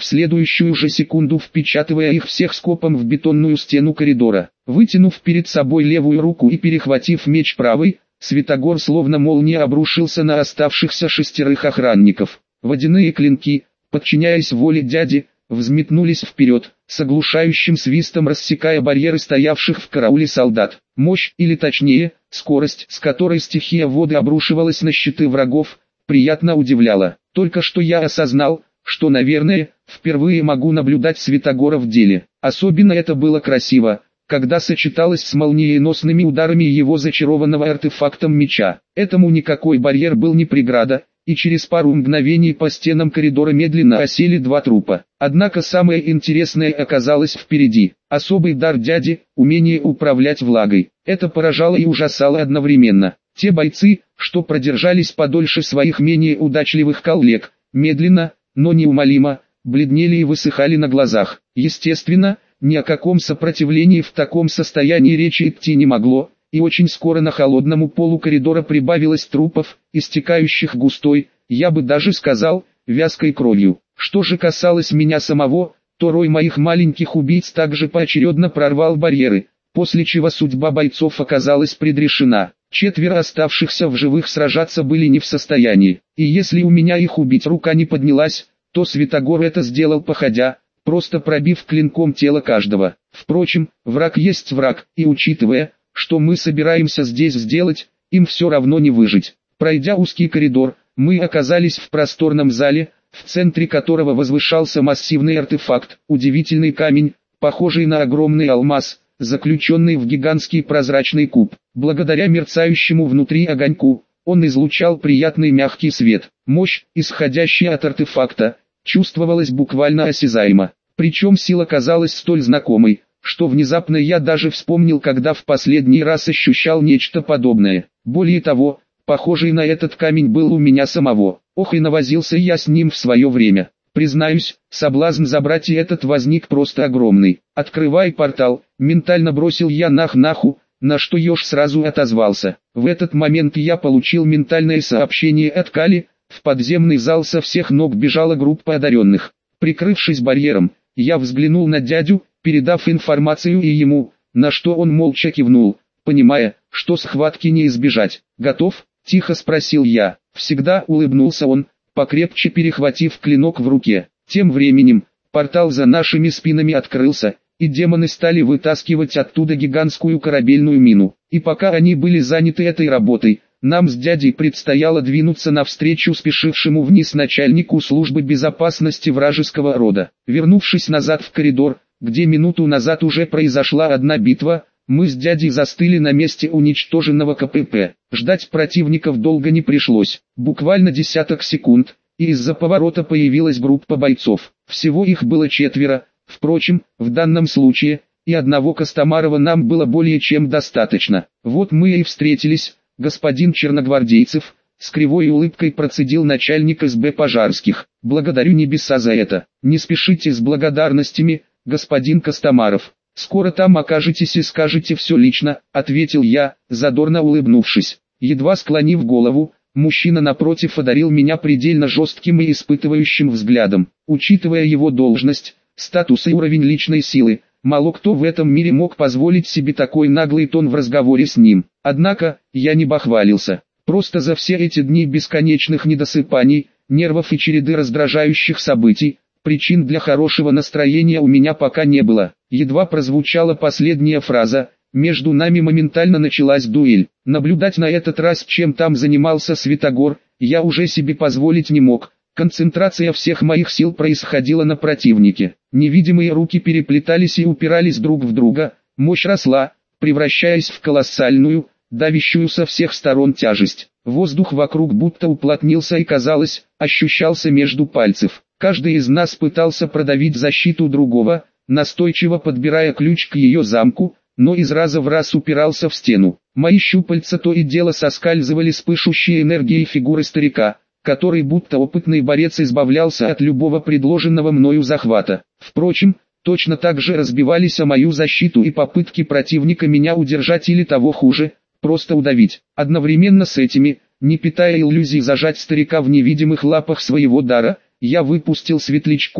в следующую же секунду впечатывая их всех скопом в бетонную стену коридора. Вытянув перед собой левую руку и перехватив меч правой, Святогор словно молния обрушился на оставшихся шестерых охранников. Водяные клинки, подчиняясь воле дяди, взметнулись вперед, с оглушающим свистом рассекая барьеры стоявших в карауле солдат. Мощь, или точнее, скорость, с которой стихия воды обрушивалась на щиты врагов, приятно удивляла. Только что я осознал, что, наверное, впервые могу наблюдать Святогора в деле. Особенно это было красиво, когда сочеталось с молниеносными ударами его зачарованного артефактом меча. Этому никакой барьер был не преграда, и через пару мгновений по стенам коридора медленно осели два трупа. Однако самое интересное оказалось впереди. Особый дар дяди – умение управлять влагой. Это поражало и ужасало одновременно. Те бойцы, что продержались подольше своих менее удачливых коллег, медленно, но неумолимо, бледнели и высыхали на глазах. Естественно, ни о каком сопротивлении в таком состоянии речи идти не могло, и очень скоро на холодному полу коридора прибавилось трупов, истекающих густой, я бы даже сказал, вязкой кровью. Что же касалось меня самого, то рой моих маленьких убийц также поочередно прорвал барьеры, после чего судьба бойцов оказалась предрешена. Четверо оставшихся в живых сражаться были не в состоянии, и если у меня их убить рука не поднялась, то Святогор это сделал походя, просто пробив клинком тело каждого. Впрочем, враг есть враг, и учитывая, что мы собираемся здесь сделать, им все равно не выжить. Пройдя узкий коридор, мы оказались в просторном зале, в центре которого возвышался массивный артефакт, удивительный камень, похожий на огромный алмаз, заключенный в гигантский прозрачный куб. Благодаря мерцающему внутри огоньку, он излучал приятный мягкий свет. Мощь, исходящая от артефакта, чувствовалась буквально осязаемо. Причем сила казалась столь знакомой, что внезапно я даже вспомнил, когда в последний раз ощущал нечто подобное. Более того, похожий на этот камень был у меня самого. Ох, и навозился я с ним в свое время. Признаюсь, соблазн забрать и этот возник просто огромный. «Открывай портал», ментально бросил я нах-наху, на что еж сразу отозвался. В этот момент я получил ментальное сообщение от Кали. В подземный зал со всех ног бежала группа одаренных. Прикрывшись барьером, я взглянул на дядю, передав информацию и ему, на что он молча кивнул, понимая, что схватки не избежать. «Готов?» – тихо спросил я. Всегда улыбнулся он, покрепче перехватив клинок в руке. Тем временем, портал за нашими спинами открылся, и демоны стали вытаскивать оттуда гигантскую корабельную мину. И пока они были заняты этой работой, нам с дядей предстояло двинуться навстречу спешившему вниз начальнику службы безопасности вражеского рода. Вернувшись назад в коридор, где минуту назад уже произошла одна битва, мы с дядей застыли на месте уничтоженного КПП. Ждать противников долго не пришлось, буквально десяток секунд, и из-за поворота появилась группа бойцов. Всего их было четверо, впрочем, в данном случае, и одного Костомарова нам было более чем достаточно. Вот мы и встретились. «Господин Черногвардейцев», с кривой улыбкой процедил начальник эс бэ Пожарских. «Благодарю небеса за это. Не спешите с благодарностями, господин Костомаров. Скоро там окажетесь и скажете все лично», — ответил я, задорно улыбнувшись. Едва склонив голову, мужчина напротив одарил меня предельно жестким и испытывающим взглядом. Учитывая его должность, статус и уровень личной силы, мало кто в этом мире мог позволить себе такой наглый тон в разговоре с ним. Однако, я не бахвалился. Просто за все эти дни бесконечных недосыпаний, нервов и череды раздражающих событий, причин для хорошего настроения у меня пока не было. Едва прозвучала последняя фраза, между нами моментально началась дуэль. Наблюдать на этот раз, чем там занимался Святогор, я уже себе позволить не мог. Концентрация всех моих сил происходила на противнике. Невидимые руки переплетались и упирались друг в друга, мощь росла, превращаясь в колоссальную, давящую со всех сторон тяжесть. Воздух вокруг будто уплотнился и, казалось, ощущался между пальцев. Каждый из нас пытался продавить защиту другого, настойчиво подбирая ключ к ее замку, но из раза в раз упирался в стену. Мои щупальца то и дело соскальзывали с пышущей энергией фигуры старика, который будто опытный борец избавлялся от любого предложенного мною захвата. Впрочем, точно так же разбивались о мою защиту и попытки противника меня удержать или того хуже, просто удавить. Одновременно с этими, не питая иллюзий зажать старика в невидимых лапах своего дара, я выпустил светлячков,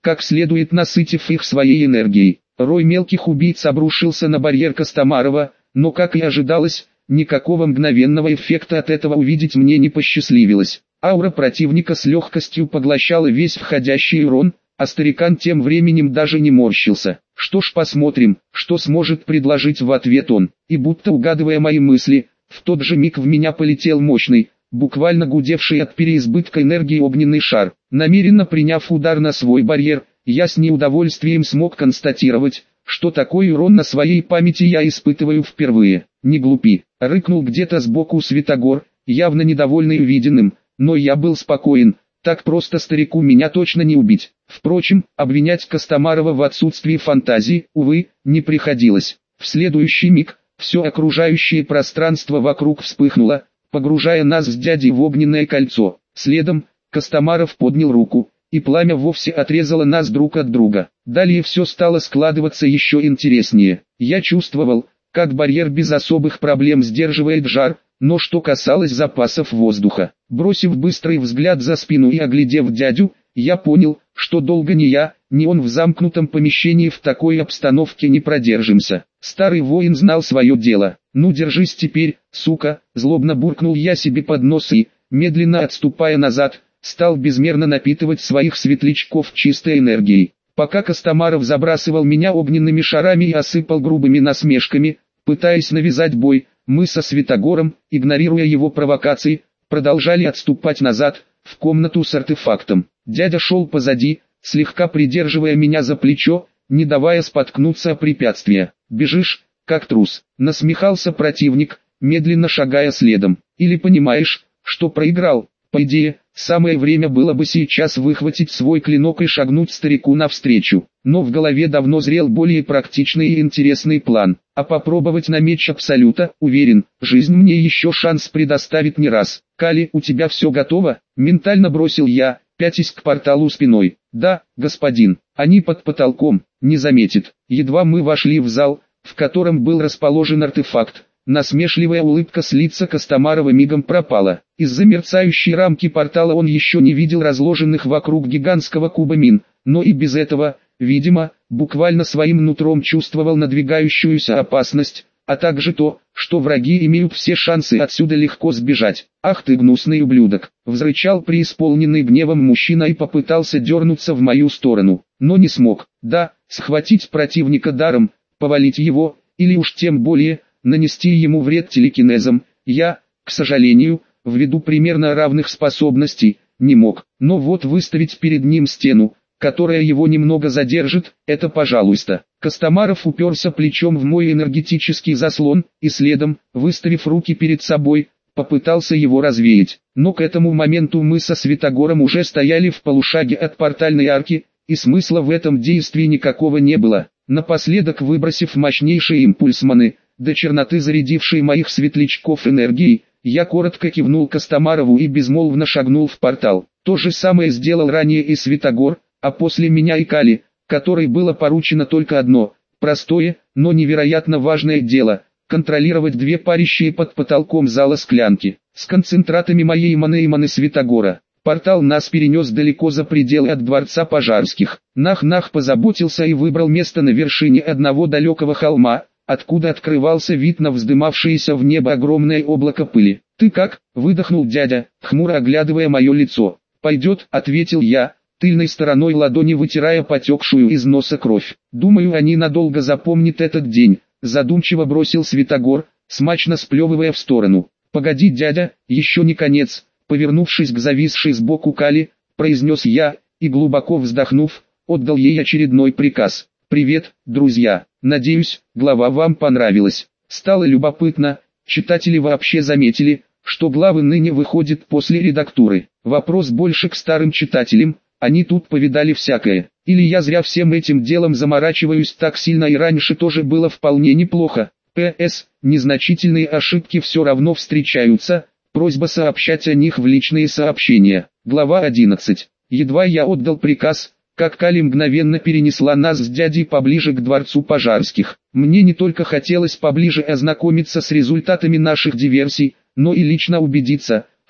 как следует насытив их своей энергией. Рой мелких убийц обрушился на барьер Костомарова, но, как и ожидалось, никакого мгновенного эффекта от этого увидеть мне не посчастливилось. Аура противника с легкостью поглощала весь входящий урон, а старикан тем временем даже не морщился. Что ж, посмотрим, что сможет предложить в ответ он. И будто угадывая мои мысли, в тот же миг в меня полетел мощный, буквально гудевший от переизбытка энергии огненный шар. Намеренно приняв удар на свой барьер, я с неудовольствием смог констатировать, что такой урон на своей памяти я испытываю впервые. Не глупи, рыкнул где-то сбоку Святогор, явно недовольный увиденным, но я был спокоен, так просто старику меня точно не убить. Впрочем, обвинять Костомарова в отсутствии фантазии, увы, не приходилось. В следующий миг, все окружающее пространство вокруг вспыхнуло, погружая нас с дядей в огненное кольцо. Следом, Костомаров поднял руку, и пламя вовсе отрезало нас друг от друга. Далее все стало складываться еще интереснее. Я чувствовал, как барьер без особых проблем сдерживает жар, но что касалось запасов воздуха, бросив быстрый взгляд за спину и оглядев дядю, я понял, что долго ни я, ни он в замкнутом помещении в такой обстановке не продержимся. Старый воин знал свое дело. «Ну держись теперь, сука», злобно буркнул я себе под нос и, медленно отступая назад, стал безмерно напитывать своих светлячков чистой энергией. Пока Костомаров забрасывал меня огненными шарами и осыпал грубыми насмешками, пытаясь навязать бой, мы со Святогором, игнорируя его провокации, продолжали отступать назад, в комнату с артефактом. Дядя шел позади, слегка придерживая меня за плечо, не давая споткнуться о препятствия. «Бежишь, как трус», насмехался противник, медленно шагая следом. «Или понимаешь, что проиграл?» По идее, самое время было бы сейчас выхватить свой клинок и шагнуть старику навстречу. Но в голове давно зрел более практичный и интересный план. А попробовать на меч Абсолюта, уверен, жизнь мне еще шанс предоставит не раз. «Кали, у тебя все готово?» Ментально бросил я, пятясь к порталу спиной. «Да, господин, они под потолком, не заметит». Едва мы вошли в зал, в котором был расположен артефакт, насмешливая улыбка с лица Костомарова мигом пропала. Из-за мерцающей рамки портала он еще не видел разложенных вокруг гигантского куба мин, но и без этого, видимо, буквально своим нутром чувствовал надвигающуюся опасность, а также то, что враги имеют все шансы отсюда легко сбежать. «Ах ты гнусный ублюдок!» — взрычал преисполненный гневом мужчина и попытался дернуться в мою сторону, но не смог. Да, схватить противника даром, повалить его, или уж тем более, нанести ему вред телекинезом, я, к сожалению, ввиду примерно равных способностей, не мог. Но вот выставить перед ним стену, которая его немного задержит, это пожалуйста. Костомаров уперся плечом в мой энергетический заслон, и следом, выставив руки перед собой, попытался его развеять. Но к этому моменту мы со Святогором уже стояли в полушаге от портальной арки, и смысла в этом действии никакого не было. Напоследок выбросив мощнейший импульс маны, до черноты зарядивший моих светлячков энергией, я коротко кивнул Костомарову и безмолвно шагнул в портал. То же самое сделал ранее и Святогор, а после меня и Кали, которой было поручено только одно, простое, но невероятно важное дело – контролировать две парящие под потолком зала склянки. С концентратами моей маны и маны Святогора, портал нас перенес далеко за пределы от дворца Пожарских. Нах-Нах позаботился и выбрал место на вершине одного далекого холма, откуда открывался вид на вздымавшееся в небо огромное облако пыли. «Ты как?» – выдохнул дядя, хмуро оглядывая мое лицо. «Пойдет», – ответил я, тыльной стороной ладони вытирая потекшую из носа кровь. «Думаю, они надолго запомнят этот день», – задумчиво бросил Святогор, смачно сплевывая в сторону. «Погоди, дядя, еще не конец», – повернувшись к зависшей сбоку Кали, произнес я, и глубоко вздохнув, отдал ей очередной приказ. «Привет, друзья, надеюсь, глава вам понравилась». Стало любопытно, читатели вообще заметили, что главы ныне выходят после редактуры. Вопрос больше к старым читателям, они тут повидали всякое. Или я зря всем этим делом заморачиваюсь так сильно, и раньше тоже было вполне неплохо. П С. Незначительные ошибки все равно встречаются, просьба сообщать о них в личные сообщения. Глава одиннадцать. Едва я отдал приказ, как Кали мгновенно перенесла нас с дядей поближе к дворцу Пожарских. Мне не только хотелось поближе ознакомиться с результатами наших диверсий, но и лично убедиться,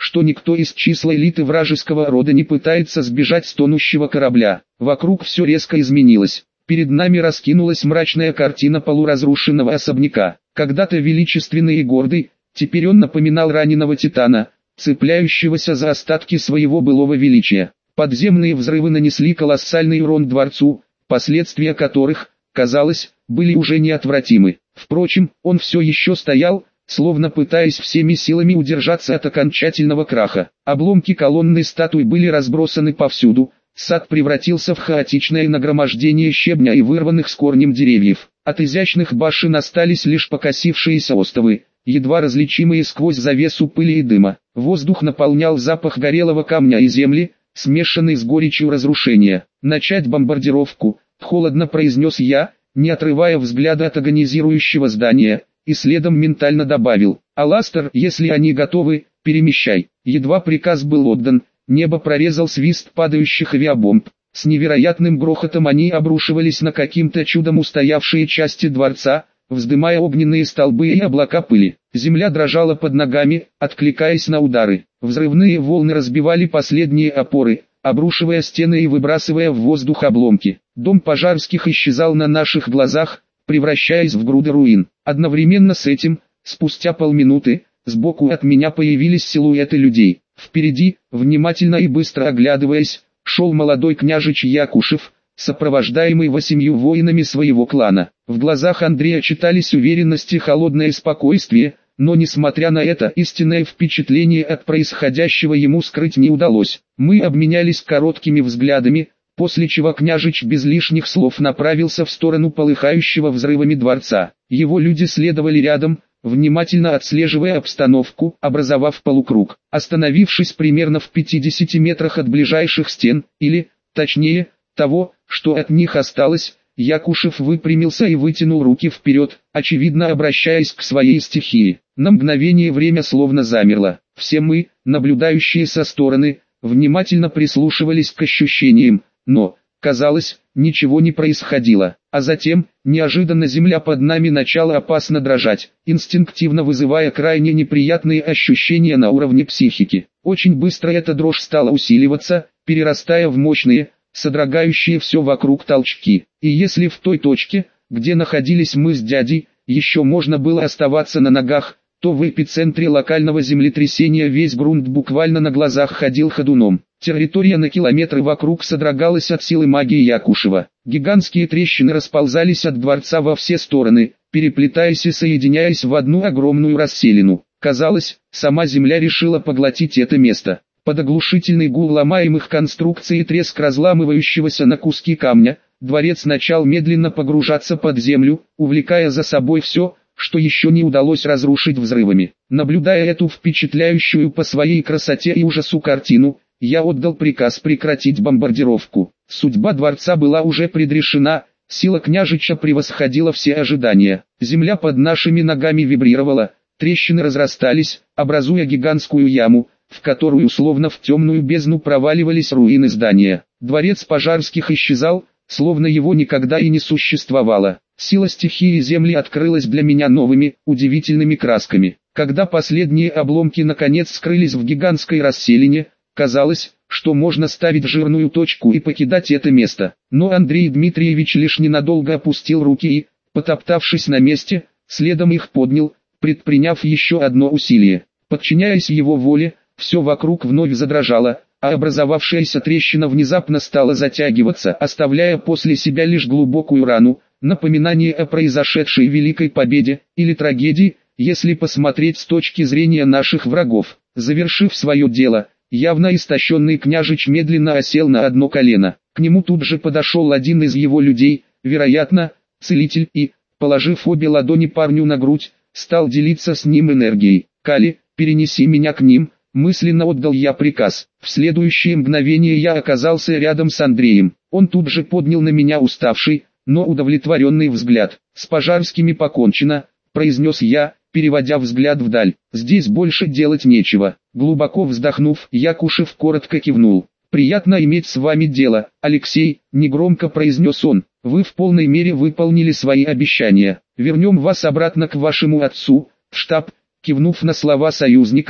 что никто из числа элиты вражеского рода не пытается сбежать с тонущего корабля. Вокруг все резко изменилось. Перед нами раскинулась мрачная картина полуразрушенного особняка. Когда-то величественный и гордый, теперь он напоминал раненого титана, цепляющегося за остатки своего былого величия. Подземные взрывы нанесли колоссальный урон дворцу, последствия которых, казалось, были уже неотвратимы. Впрочем, он все еще стоял, словно пытаясь всеми силами удержаться от окончательного краха. Обломки колонны статуи были разбросаны повсюду, сад превратился в хаотичное нагромождение щебня и вырванных с корнем деревьев. От изящных башен остались лишь покосившиеся остовы, едва различимые сквозь завесу пыли и дыма. Воздух наполнял запах горелого камня и земли, смешанный с горечью разрушения. «Начать бомбардировку», — холодно произнес я, не отрывая взгляда от агонизирующего здания, и следом ментально добавил: «Аластер, если они готовы, перемещай». Едва приказ был отдан, небо прорезал свист падающих авиабомб. С невероятным грохотом они обрушивались на каким-то чудом устоявшие части дворца, вздымая огненные столбы и облака пыли. Земля дрожала под ногами, откликаясь на удары. Взрывные волны разбивали последние опоры, обрушивая стены и выбрасывая в воздух обломки. Дом Пожарских исчезал на наших глазах, превращаясь в груды руин. Одновременно с этим, спустя полминуты, сбоку от меня появились силуэты людей. Впереди, внимательно и быстро оглядываясь, шел молодой княжич Якушев, сопровождаемый восемью воинами своего клана. В глазах Андрея читались уверенность и холодное спокойствие, но несмотря на это истинное впечатление от происходящего ему скрыть не удалось. Мы обменялись короткими взглядами, после чего княжич без лишних слов направился в сторону полыхающего взрывами дворца. Его люди следовали рядом, внимательно отслеживая обстановку, образовав полукруг. Остановившись примерно в пятидесяти метрах от ближайших стен, или, точнее, того, что от них осталось, Якушев выпрямился и вытянул руки вперед, очевидно обращаясь к своей стихии. На мгновение время словно замерло. Все мы, наблюдающие со стороны, внимательно прислушивались к ощущениям, но, казалось, ничего не происходило. А затем, неожиданно земля под нами начала опасно дрожать, инстинктивно вызывая крайне неприятные ощущения на уровне психики. Очень быстро эта дрожь стала усиливаться, перерастая в мощные, содрогающие все вокруг толчки. И если в той точке, где находились мы с дядей, еще можно было оставаться на ногах, то в эпицентре локального землетрясения весь грунт буквально на глазах ходил ходуном. Территория на километры вокруг содрогалась от силы магии Якушева. Гигантские трещины расползались от дворца во все стороны, переплетаясь и соединяясь в одну огромную расселину. Казалось, сама земля решила поглотить это место. Под оглушительный гул ломаемых конструкций и треск разламывающегося на куски камня, дворец начал медленно погружаться под землю, увлекая за собой все, что еще не удалось разрушить взрывами. Наблюдая эту впечатляющую по своей красоте и ужасу картину, я отдал приказ прекратить бомбардировку. Судьба дворца была уже предрешена, сила княжича превосходила все ожидания. Земля под нашими ногами вибрировала, трещины разрастались, образуя гигантскую яму, в которую словно в темную бездну проваливались руины здания. Дворец Пожарских исчезал, словно его никогда и не существовало. Сила стихии земли открылась для меня новыми, удивительными красками. Когда последние обломки наконец скрылись в гигантской расселине, казалось, что можно ставить жирную точку и покидать это место. Но Андрей Дмитриевич лишь ненадолго опустил руки и, потоптавшись на месте, следом их поднял, предприняв еще одно усилие. Подчиняясь его воле, все вокруг вновь задрожало, а образовавшаяся трещина внезапно стала затягиваться, оставляя после себя лишь глубокую рану, напоминание о произошедшей великой победе, или трагедии, если посмотреть с точки зрения наших врагов. Завершив свое дело, явно истощенный княжич медленно осел на одно колено. К нему тут же подошел один из его людей, вероятно, целитель, и, положив обе ладони парню на грудь, стал делиться с ним энергией. «Кали, перенеси меня к ним», мысленно отдал я приказ. В следующее мгновение я оказался рядом с Андреем. Он тут же поднял на меня уставший, но удовлетворенный взгляд. «С Пожарскими покончено», — произнес я, переводя взгляд вдаль. «Здесь больше делать нечего». Глубоко вздохнув, Якушев коротко кивнул. «Приятно иметь с вами дело, Алексей», — негромко произнес он. «Вы в полной мере выполнили свои обещания. Вернем вас обратно к вашему отцу, в штаб». Кивнув на слова союзника,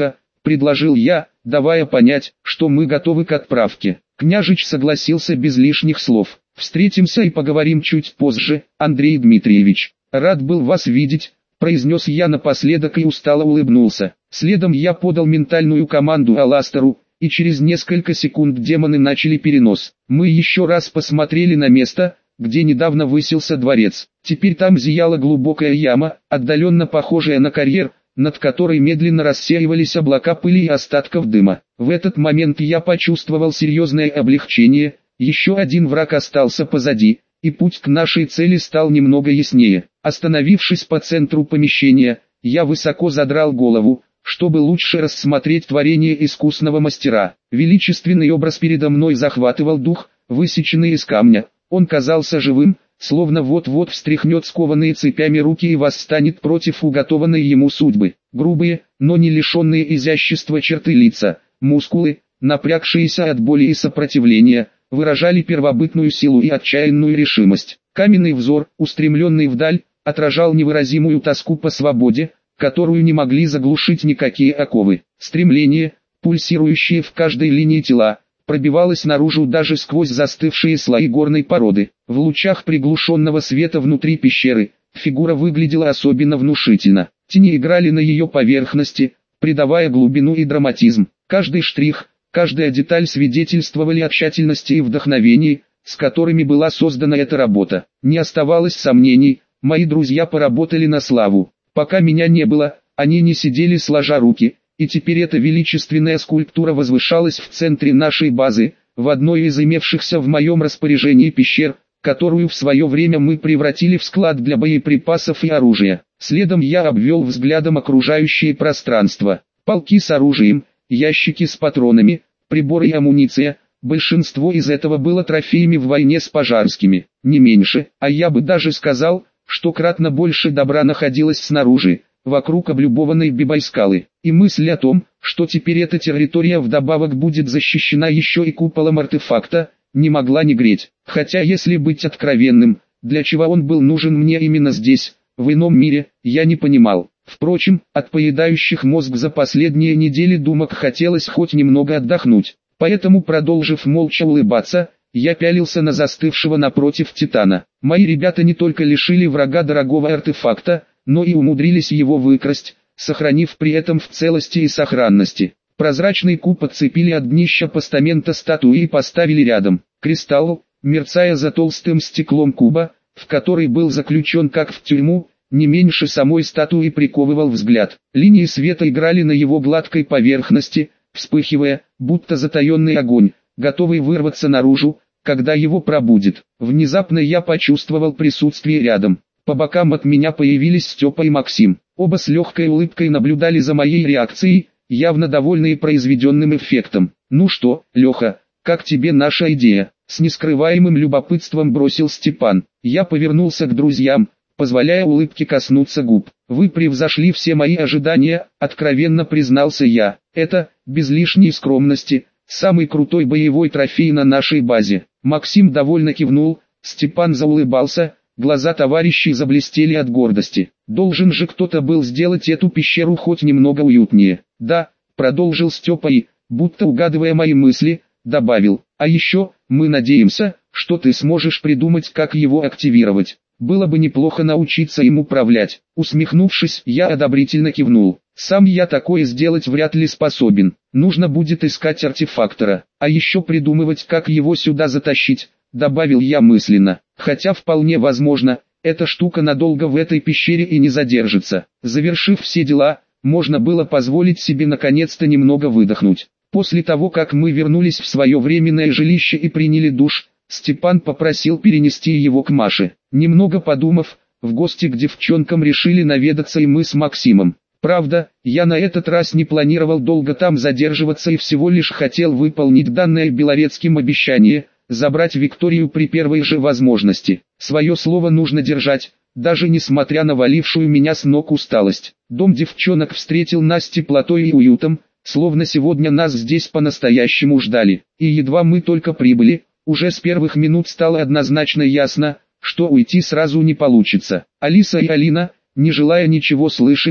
предложил я, давая понять, что мы готовы к отправке. Княжич согласился без лишних слов. «Встретимся и поговорим чуть позже, Андрей Дмитриевич. Рад был вас видеть», — произнес я напоследок и устало улыбнулся. Следом я подал ментальную команду Аластеру, и через несколько секунд демоны начали перенос. Мы еще раз посмотрели на место, где недавно высился дворец. Теперь там зияла глубокая яма, отдаленно похожая на карьер, над которой медленно рассеивались облака пыли и остатков дыма. В этот момент я почувствовал серьезное облегчение, еще один враг остался позади, и путь к нашей цели стал немного яснее. Остановившись по центру помещения, я высоко задрал голову, чтобы лучше рассмотреть творение искусного мастера. Величественный образ передо мной захватывал дух, высеченный из камня. Он казался живым, словно вот-вот встряхнет скованные цепями руки и восстанет против уготованной ему судьбы. Грубые, но не лишенные изящества черты лица, мускулы, напрягшиеся от боли и сопротивления, выражали первобытную силу и отчаянную решимость. Каменный взор, устремленный вдаль, отражал невыразимую тоску по свободе, которую не могли заглушить никакие оковы. Стремление, пульсирующее в каждой линии тела, пробивалось наружу даже сквозь застывшие слои горной породы. В лучах приглушенного света внутри пещеры, фигура выглядела особенно внушительно. Тени играли на ее поверхности, придавая глубину и драматизм. Каждый штрих, каждая деталь свидетельствовали о тщательности и вдохновении, с которыми была создана эта работа. Не оставалось сомнений, мои друзья поработали на славу. Пока меня не было, они не сидели сложа руки, и теперь эта величественная скульптура возвышалась в центре нашей базы, в одной из имевшихся в моем распоряжении пещер, которую в свое время мы превратили в склад для боеприпасов и оружия. Следом я обвел взглядом окружающее пространство. Полки с оружием, ящики с патронами, приборы и амуниция. Большинство из этого было трофеями в войне с пожарскими. Не меньше, а я бы даже сказал, что кратно больше добра находилось снаружи, вокруг облюбованной Бибайскалы. И мысль о том, что теперь эта территория вдобавок будет защищена еще и куполом артефакта, не могла не греть. Хотя если быть откровенным, для чего он был нужен мне именно здесь, в ином мире, я не понимал. Впрочем, от поедающих мозг за последние недели думок хотелось хоть немного отдохнуть. Поэтому, продолжив молча улыбаться, я пялился на застывшего напротив Титана. Мои ребята не только лишили врага дорогого артефакта, но и умудрились его выкрасть, сохранив при этом в целости и сохранности. Прозрачный куб отцепили от днища постамента статуи и поставили рядом. Кристалл, мерцая за толстым стеклом куба, в который был заключен как в тюрьму, не меньше самой статуи приковывал взгляд. Линии света играли на его гладкой поверхности, вспыхивая, будто затаенный огонь, готовый вырваться наружу, когда его пробудит. Внезапно я почувствовал присутствие рядом. По бокам от меня появились Степа и Максим. Оба с легкой улыбкой наблюдали за моей реакцией, явно довольные произведенным эффектом. «Ну что, Леха, как тебе наша идея?» С нескрываемым любопытством бросил Степан. Я повернулся к друзьям, позволяя улыбке коснуться губ. «Вы превзошли все мои ожидания», — откровенно признался я. «Это, без лишней скромности, самый крутой боевой трофей на нашей базе». Максим довольно кивнул, Степан заулыбался, глаза товарищей заблестели от гордости. «Должен же кто-то был сделать эту пещеру хоть немного уютнее». «Да», — продолжил Степа и, будто угадывая мои мысли, добавил. «А еще, мы надеемся, что ты сможешь придумать, как его активировать. Было бы неплохо научиться им управлять». Усмехнувшись, я одобрительно кивнул. «Сам я такое сделать вряд ли способен. Нужно будет искать артефактора, а еще придумывать, как его сюда затащить», добавил я мысленно. «Хотя вполне возможно, эта штука надолго в этой пещере и не задержится». Завершив все дела, можно было позволить себе наконец-то немного выдохнуть. После того, как мы вернулись в свое временное жилище и приняли душ, Степан попросил перенести его к Маше. Немного подумав, в гости к девчонкам решили наведаться и мы с Максимом. Правда, я на этот раз не планировал долго там задерживаться и всего лишь хотел выполнить данное Белорецким обещание, забрать Викторию при первой же возможности. Свое слово нужно держать, даже несмотря на валившую меня с ног усталость. Дом девчонок встретил нас теплотой и уютом, словно сегодня нас здесь по-настоящему ждали. И едва мы только прибыли, уже с первых минут стало однозначно ясно, что уйти сразу не получится. Алиса и Алина, не желая ничего слышать,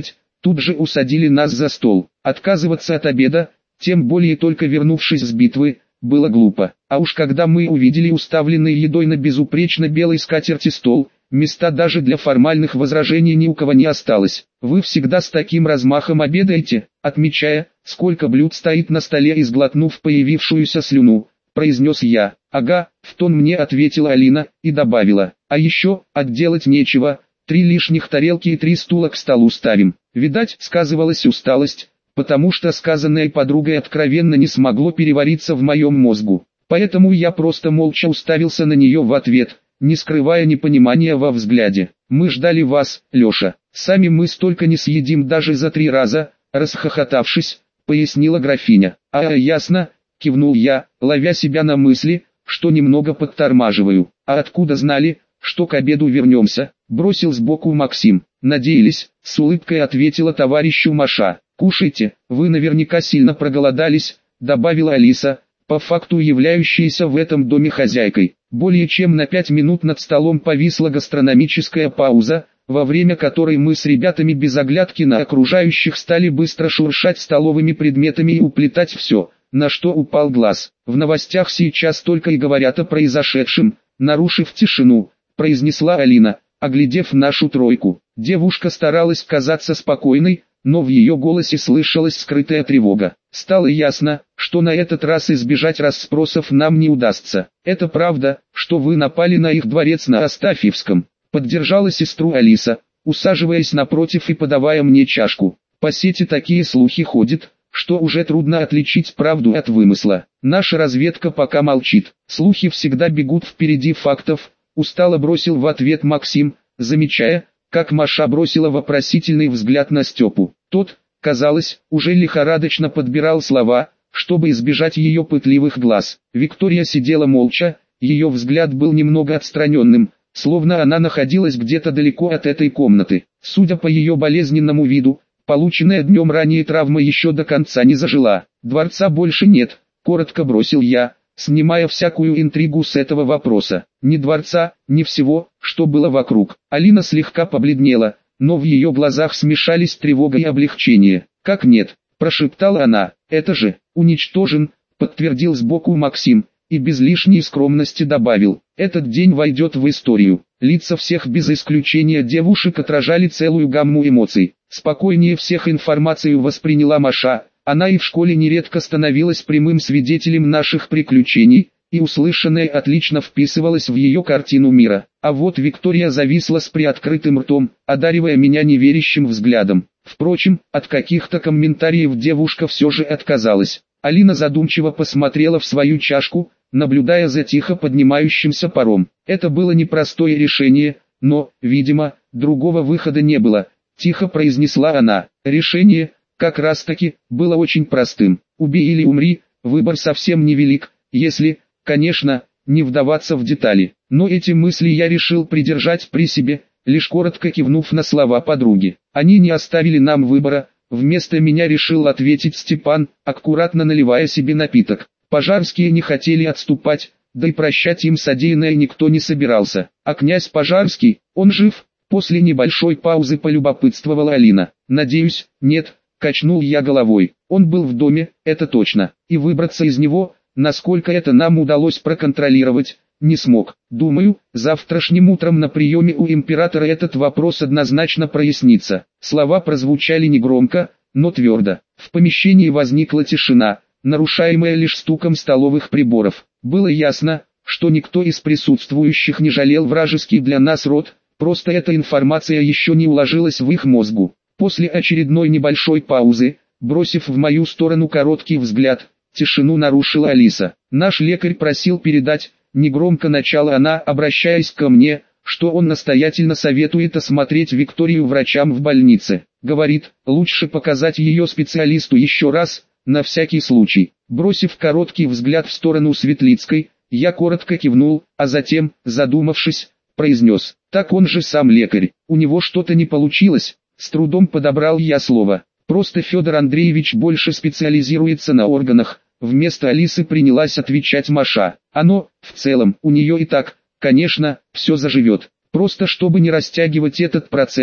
Тут же усадили нас за стол. Отказываться от обеда, тем более только вернувшись с битвы, было глупо. А уж когда мы увидели уставленный едой на безупречно белой скатерти стол, места даже для формальных возражений ни у кого не осталось. Вы всегда с таким размахом обедаете, отмечая, сколько блюд стоит на столе, и сглотнув появившуюся слюну, произнес я. Ага, в тон мне ответила Алина и добавила. А еще, отделать нечего, три лишних тарелки и три стула к столу ставим. Видать, сказывалась усталость, потому что сказанное подругой откровенно не смогло перевариться в моем мозгу. Поэтому я просто молча уставился на нее в ответ, не скрывая непонимания во взгляде. «Мы ждали вас, Леша. Сами мы столько не съедим даже за три раза», расхохотавшись, пояснила графиня. «А, ясно», кивнул я, ловя себя на мысли, что немного подтормаживаю. «А откуда знали, что к обеду вернемся?» бросил сбоку Максим. «Надеялись», с улыбкой ответила товарищу Маша. «Кушайте, вы наверняка сильно проголодались», добавила Алиса, по факту являющаяся в этом доме хозяйкой. Более чем на пять минут над столом повисла гастрономическая пауза, во время которой мы с ребятами без оглядки на окружающих стали быстро шуршать столовыми предметами и уплетать все, на что упал глаз. В новостях сейчас только и говорят о произошедшем, нарушив тишину, произнесла Алина, оглядев нашу тройку. Девушка старалась казаться спокойной, но в ее голосе слышалась скрытая тревога. Стало ясно, что на этот раз избежать расспросов нам не удастся. «Это правда, что вы напали на их дворец на Астафьевском?» Поддержала сестру Алиса, усаживаясь напротив и подавая мне чашку. «По сети такие слухи ходят, что уже трудно отличить правду от вымысла. Наша разведка пока молчит. Слухи всегда бегут впереди фактов», устало бросил в ответ Максим, замечая, как Маша бросила вопросительный взгляд на Степу. Тот, казалось, уже лихорадочно подбирал слова, чтобы избежать ее пытливых глаз. Виктория сидела молча, ее взгляд был немного отстраненным, словно она находилась где-то далеко от этой комнаты. Судя по ее болезненному виду, полученная днем ранее травма еще до конца не зажила. «Дворца больше нет», — коротко бросил я, снимая всякую интригу с этого вопроса. Ни дворца, ни всего, что было вокруг. Алина слегка побледнела, но в ее глазах смешались тревога и облегчение. «Как нет?» – прошептала она. «Это же, уничтожен», – подтвердил сбоку Максим, и без лишней скромности добавил. «Этот день войдет в историю». Лица всех без исключения девушек отражали целую гамму эмоций. Спокойнее всех информацию восприняла Маша. Она и в школе нередко становилась прямым свидетелем наших приключений, и услышанное отлично вписывалось в ее картину мира. А вот Виктория зависла с приоткрытым ртом, одаривая меня неверящим взглядом. Впрочем, от каких-то комментариев девушка все же отказалась. Алина задумчиво посмотрела в свою чашку, наблюдая за тихо поднимающимся паром. Это было непростое решение, но, видимо, другого выхода не было, тихо произнесла она. Решение, как раз таки, было очень простым. Убей или умри, выбор совсем невелик, если, конечно, не вдаваться в детали. Но эти мысли я решил придержать при себе, лишь коротко кивнув на слова подруги. Они не оставили нам выбора, вместо меня решил ответить Степан, аккуратно наливая себе напиток. Пожарские не хотели отступать, да и прощать им содеянное никто не собирался. А князь Пожарский, он жив? После небольшой паузы полюбопытствовала Алина. Надеюсь, нет, качнул я головой. Он был в доме, это точно, и выбраться из него, насколько это нам удалось проконтролировать, не смог. Думаю, завтрашним утром на приеме у императора этот вопрос однозначно прояснится. Слова прозвучали негромко, но твердо. В помещении возникла тишина, нарушаемая лишь стуком столовых приборов. Было ясно, что никто из присутствующих не жалел вражеский для нас род, просто эта информация еще не уложилась в их мозгу. После очередной небольшой паузы, бросив в мою сторону короткий взгляд, тишину нарушила Алиса. Наш лекарь просил передать, негромко начала она, обращаясь ко мне, что он настоятельно советует осмотреть Викторию врачам в больнице. Говорит, лучше показать ее специалисту еще раз, на всякий случай. Бросив короткий взгляд в сторону Светлицкой, я коротко кивнул, а затем, задумавшись, произнес. Так он же сам лекарь, у него что-то не получилось, с трудом подобрал я слово. Просто Федор Андреевич больше специализируется на органах, вместо Алисы принялась отвечать Маша. Оно, в целом, у нее и так, конечно, все заживет. Просто чтобы не растягивать этот процесс,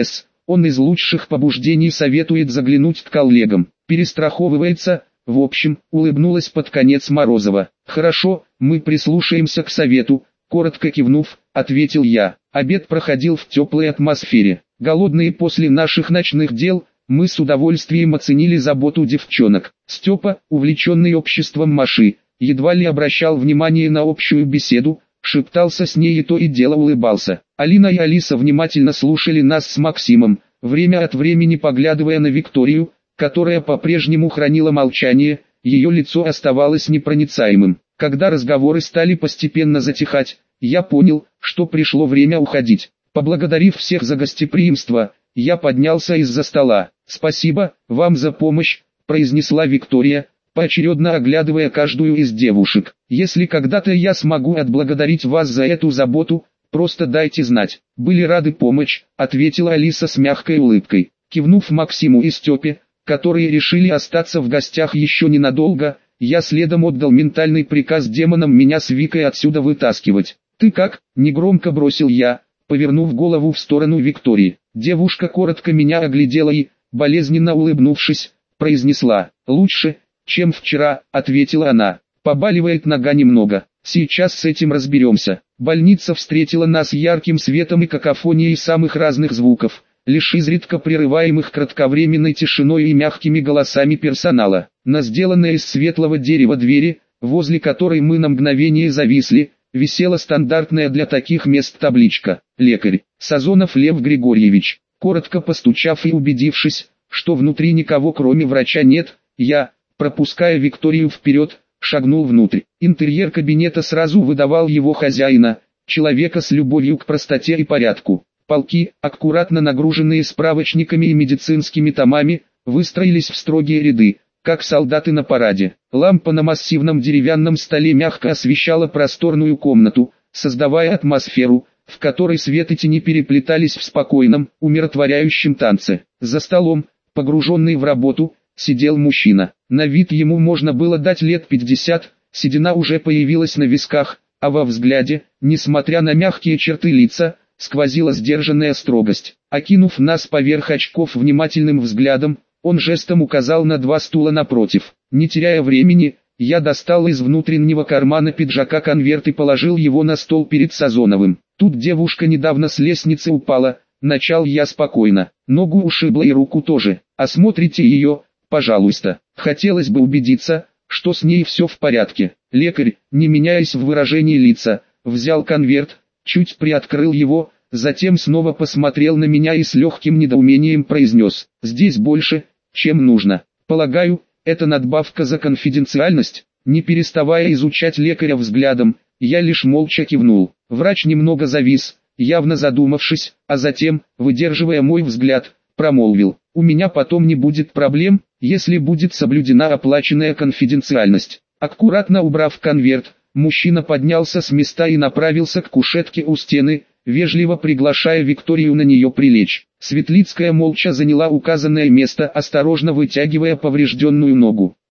Он из лучших побуждений советует заглянуть к коллегам. Перестраховывается, в общем, улыбнулась под конец Морозова. Хорошо, мы прислушаемся к совету, коротко кивнув, ответил я. Обед проходил в теплой атмосфере. Голодные после наших ночных дел, мы с удовольствием оценили заботу девчонок. Степа, увлеченный обществом Маши, едва ли обращал внимание на общую беседу, шептался с ней и то и дело улыбался. Алина и Алиса внимательно слушали нас с Максимом, время от времени поглядывая на Викторию, которая по-прежнему хранила молчание, ее лицо оставалось непроницаемым. Когда разговоры стали постепенно затихать, я понял, что пришло время уходить. Поблагодарив всех за гостеприимство, я поднялся из-за стола. «Спасибо вам за помощь», — произнесла Виктория, поочередно оглядывая каждую из девушек. «Если когда-то я смогу отблагодарить вас за эту заботу, просто дайте знать». «Были рады помочь», — ответила Алиса с мягкой улыбкой. Кивнув Максиму и Степе, которые решили остаться в гостях еще ненадолго, я следом отдал ментальный приказ демонам меня с Викой отсюда вытаскивать. «Ты как?» — негромко бросил я, повернув голову в сторону Виктории. Девушка коротко меня оглядела и, болезненно улыбнувшись, произнесла: «Лучше, чем вчера», — ответила она. «Побаливает нога немного. Сейчас с этим разберемся». Больница встретила нас ярким светом и какофонией самых разных звуков, лишь изредка прерываемых кратковременной тишиной и мягкими голосами персонала. На сделанной из светлого дерева двери, возле которой мы на мгновение зависли, висела стандартная для таких мест табличка: «Лекарь Сазонов Лев Григорьевич». Коротко постучав и убедившись, что внутри никого кроме врача нет, я, пропуская Викторию вперед, шагнул внутрь. Интерьер кабинета сразу выдавал его хозяина, человека с любовью к простоте и порядку. Полки, аккуратно нагруженные справочниками и медицинскими томами, выстроились в строгие ряды, как солдаты на параде. Лампа на массивном деревянном столе мягко освещала просторную комнату, создавая атмосферу, в которой свет и тени переплетались в спокойном, умиротворяющем танце. За столом, погруженный в работу, сидел мужчина. На вид ему можно было дать лет пятьдесят, седина уже появилась на висках, а во взгляде, несмотря на мягкие черты лица, сквозила сдержанная строгость. Окинув нас поверх очков внимательным взглядом, он жестом указал на два стула напротив. Не теряя времени, я достал из внутреннего кармана пиджака конверт и положил его на стол перед Сазоновым. «Тут девушка недавно с лестницы упала», — начал я спокойно. «Ногу ушибла и руку тоже. Осмотрите ее, пожалуйста. Хотелось бы убедиться, что с ней все в порядке». Лекарь, не меняясь в выражении лица, взял конверт, чуть приоткрыл его, затем снова посмотрел на меня и с легким недоумением произнес: «Здесь больше, чем нужно. Полагаю, это надбавка за конфиденциальность?» Не переставая изучать лекаря взглядом, я лишь молча кивнул. Врач немного завис, явно задумавшись, а затем, выдерживая мой взгляд, промолвил: «У меня потом не будет проблем, если будет соблюдена оплаченная конфиденциальность». Аккуратно убрав конверт, мужчина поднялся с места и направился к кушетке у стены, вежливо приглашая Викторию на нее прилечь. Светлицкая молча заняла указанное место, осторожно вытягивая поврежденную ногу.